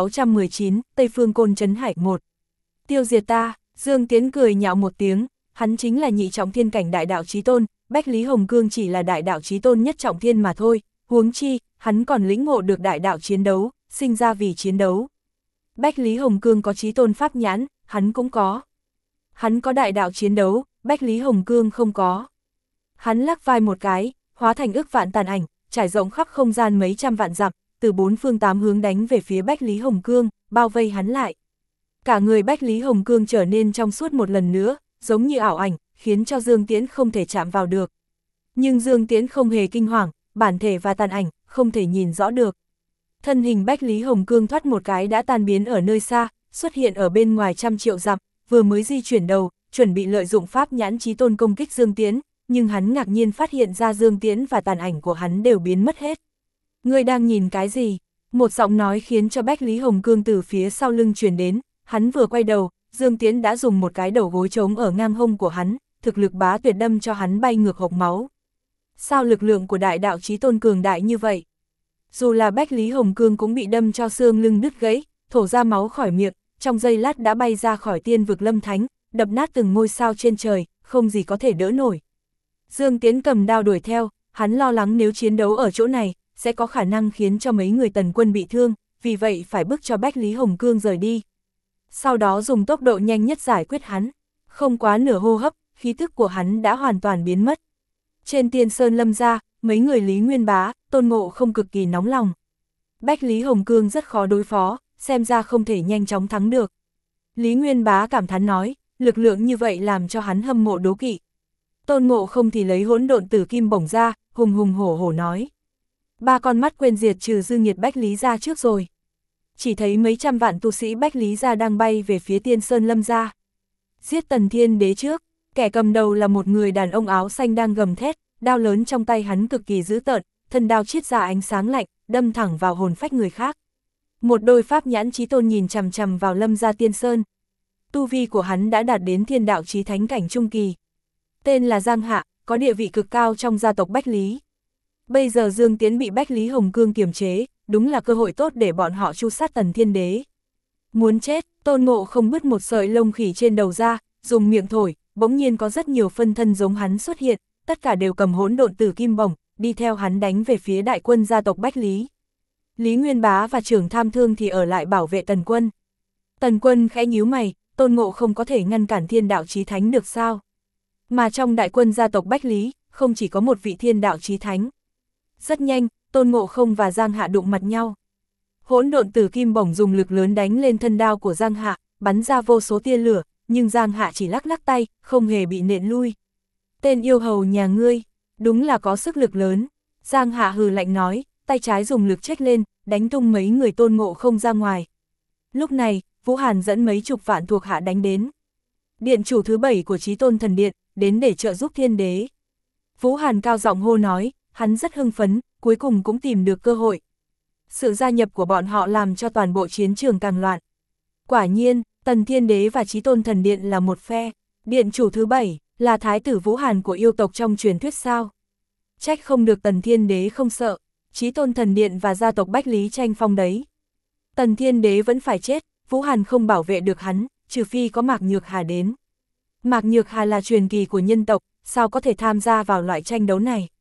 1619, Tây Phương Côn Trấn Hải 1. Tiêu diệt ta. Dương Tiễn cười nhạo một tiếng, hắn chính là nhị trọng thiên cảnh đại đạo chí tôn, Bách Lý Hồng Cương chỉ là đại đạo chí tôn nhất trọng thiên mà thôi, huống chi, hắn còn lĩnh ngộ được đại đạo chiến đấu, sinh ra vì chiến đấu. Bách Lý Hồng Cương có chí tôn pháp nhãn, hắn cũng có. Hắn có đại đạo chiến đấu, Bách Lý Hồng Cương không có. Hắn lắc vai một cái, hóa thành ức vạn tàn ảnh, trải rộng khắp không gian mấy trăm vạn dặm, từ bốn phương tám hướng đánh về phía Bách Lý Hồng Cương, bao vây hắn lại. Cả người Bách Lý Hồng Cương trở nên trong suốt một lần nữa, giống như ảo ảnh, khiến cho Dương Tiễn không thể chạm vào được. Nhưng Dương Tiễn không hề kinh hoàng, bản thể và tàn ảnh, không thể nhìn rõ được. Thân hình Bách Lý Hồng Cương thoát một cái đã tan biến ở nơi xa, xuất hiện ở bên ngoài trăm triệu dặm, vừa mới di chuyển đầu, chuẩn bị lợi dụng Pháp Nhãn Chí Tôn công kích Dương Tiễn, nhưng hắn ngạc nhiên phát hiện ra Dương Tiễn và tàn ảnh của hắn đều biến mất hết. Ngươi đang nhìn cái gì? Một giọng nói khiến cho Bách Lý Hồng Cương từ phía sau lưng truyền đến, hắn vừa quay đầu, Dương Tiễn đã dùng một cái đầu gối trống ở ngang hông của hắn, thực lực bá tuyệt đâm cho hắn bay ngược hộc máu. Sao lực lượng của đại đạo chí tôn cường đại như vậy? Dù là Bách Lý Hồng Cương cũng bị đâm cho xương lưng đứt gãy, thổ ra máu khỏi miệng, trong giây lát đã bay ra khỏi tiên vực lâm thánh, đập nát từng ngôi sao trên trời, không gì có thể đỡ nổi. Dương Tiễn cầm đao đuổi theo, hắn lo lắng nếu chiến đấu ở chỗ này, sẽ có khả năng khiến cho mấy người Tần quân bị thương, vì vậy phải bức cho Bách Lý Hồng Cương rời đi. Sau đó dùng tốc độ nhanh nhất giải quyết hắn, không quá nửa hô hấp, khí tức của hắn đã hoàn toàn biến mất. Trên Tiên Sơn Lâm gia, mấy người Lý Nguyên Bá, Tôn Ngộ Không cực kỳ nóng lòng. Bách Lý Hồng Cương rất khó đối phó, xem ra không thể nhanh chóng thắng được. Lý Nguyên Bá cảm thán nói, lực lượng như vậy làm cho hắn hâm mộ đố kỵ. Tôn Ngộ Không thì lấy hỗn độn tử kim bổng ra, hùng hùng hổ hổ nói. Ba con mắt quên diệt trừ dư nghiệt Bách Lý gia trước rồi. Chỉ thấy mấy trăm vạn tu sĩ Bách Lý gia đang bay về phía Tiên Sơn Lâm gia. Giết Tần Thiên Đế trước, kẻ cầm đầu là một người đàn ông áo xanh đang gầm thét, đao lớn trong tay hắn cực kỳ dữ tợn, thân đao chiết ra ánh sáng lạnh, đâm thẳng vào hồn phách người khác. Một đôi Pháp Nhãn Chí Tôn nhìn chằm chằm vào Lâm gia Tiên Sơn. Tu vi của hắn đã đạt đến thiên đạo chí thánh cảnh trung kỳ. Tên là Giang Hạ, có địa vị cực cao trong gia tộc Bách Lý. Bây giờ Dương Tiễn bị Bách Lý Hồng Cương kiềm chế, đúng là cơ hội tốt để bọn họ tru sát Tần Thiên Đế. Muốn chết, Tôn Ngộ Không bứt một sợi lông khỉ trên đầu ra, dùng miệng thổi, bỗng nhiên có rất nhiều phân thân giống hắn xuất hiện, tất cả đều cầm hỗn độn tử kim bổng, đi theo hắn đánh về phía đại quân gia tộc Bách Lý. Lý Nguyên Bá và Trưởng Tham Thương thì ở lại bảo vệ Tần quân. Tần quân khẽ nhíu mày, Tôn Ngộ Không có thể ngăn cản thiên đạo chí thánh được sao? Mà trong đại quân gia tộc Bách Lý, không chỉ có một vị thiên đạo chí thánh. Rất nhanh, Tôn Ngộ Không và Giang Hạ đụng mặt nhau. Hỗn độn tử kim bổng dùng lực lớn đánh lên thân đao của Giang Hạ, bắn ra vô số tia lửa, nhưng Giang Hạ chỉ lắc lắc tay, không hề bị nện lui. Tên yêu hầu nhà ngươi, đúng là có sức lực lớn. Giang Hạ hừ lạnh nói, tay trái dùng lực chếch lên, đánh tung mấy người Tôn Ngộ Không ra ngoài. Lúc này, Vũ Hàn dẫn mấy chục vạn thuộc hạ đánh đến. Điện chủ thứ 7 của Chí Tôn Thần Điện, đến để trợ giúp Thiên Đế. Vũ Hàn cao giọng hô nói, hắn rất hưng phấn, cuối cùng cũng tìm được cơ hội. Sự gia nhập của bọn họ làm cho toàn bộ chiến trường càng loạn. Quả nhiên, Tần Thiên Đế và Chí Tôn Thần Điện là một phe. Điện chủ thứ 7 là thái tử Vũ Hàn của yêu tộc trong truyền thuyết sao? Trách không được Tần Thiên Đế không sợ, Chí Tôn Thần Điện và gia tộc Bách Lý tranh phong đấy. Tần Thiên Đế vẫn phải chết, Vũ Hàn không bảo vệ được hắn, trừ phi có Mạc Nhược Hà đến. Mạc Nhược Hà là truyền kỳ của nhân tộc, sao có thể tham gia vào loại tranh đấu này?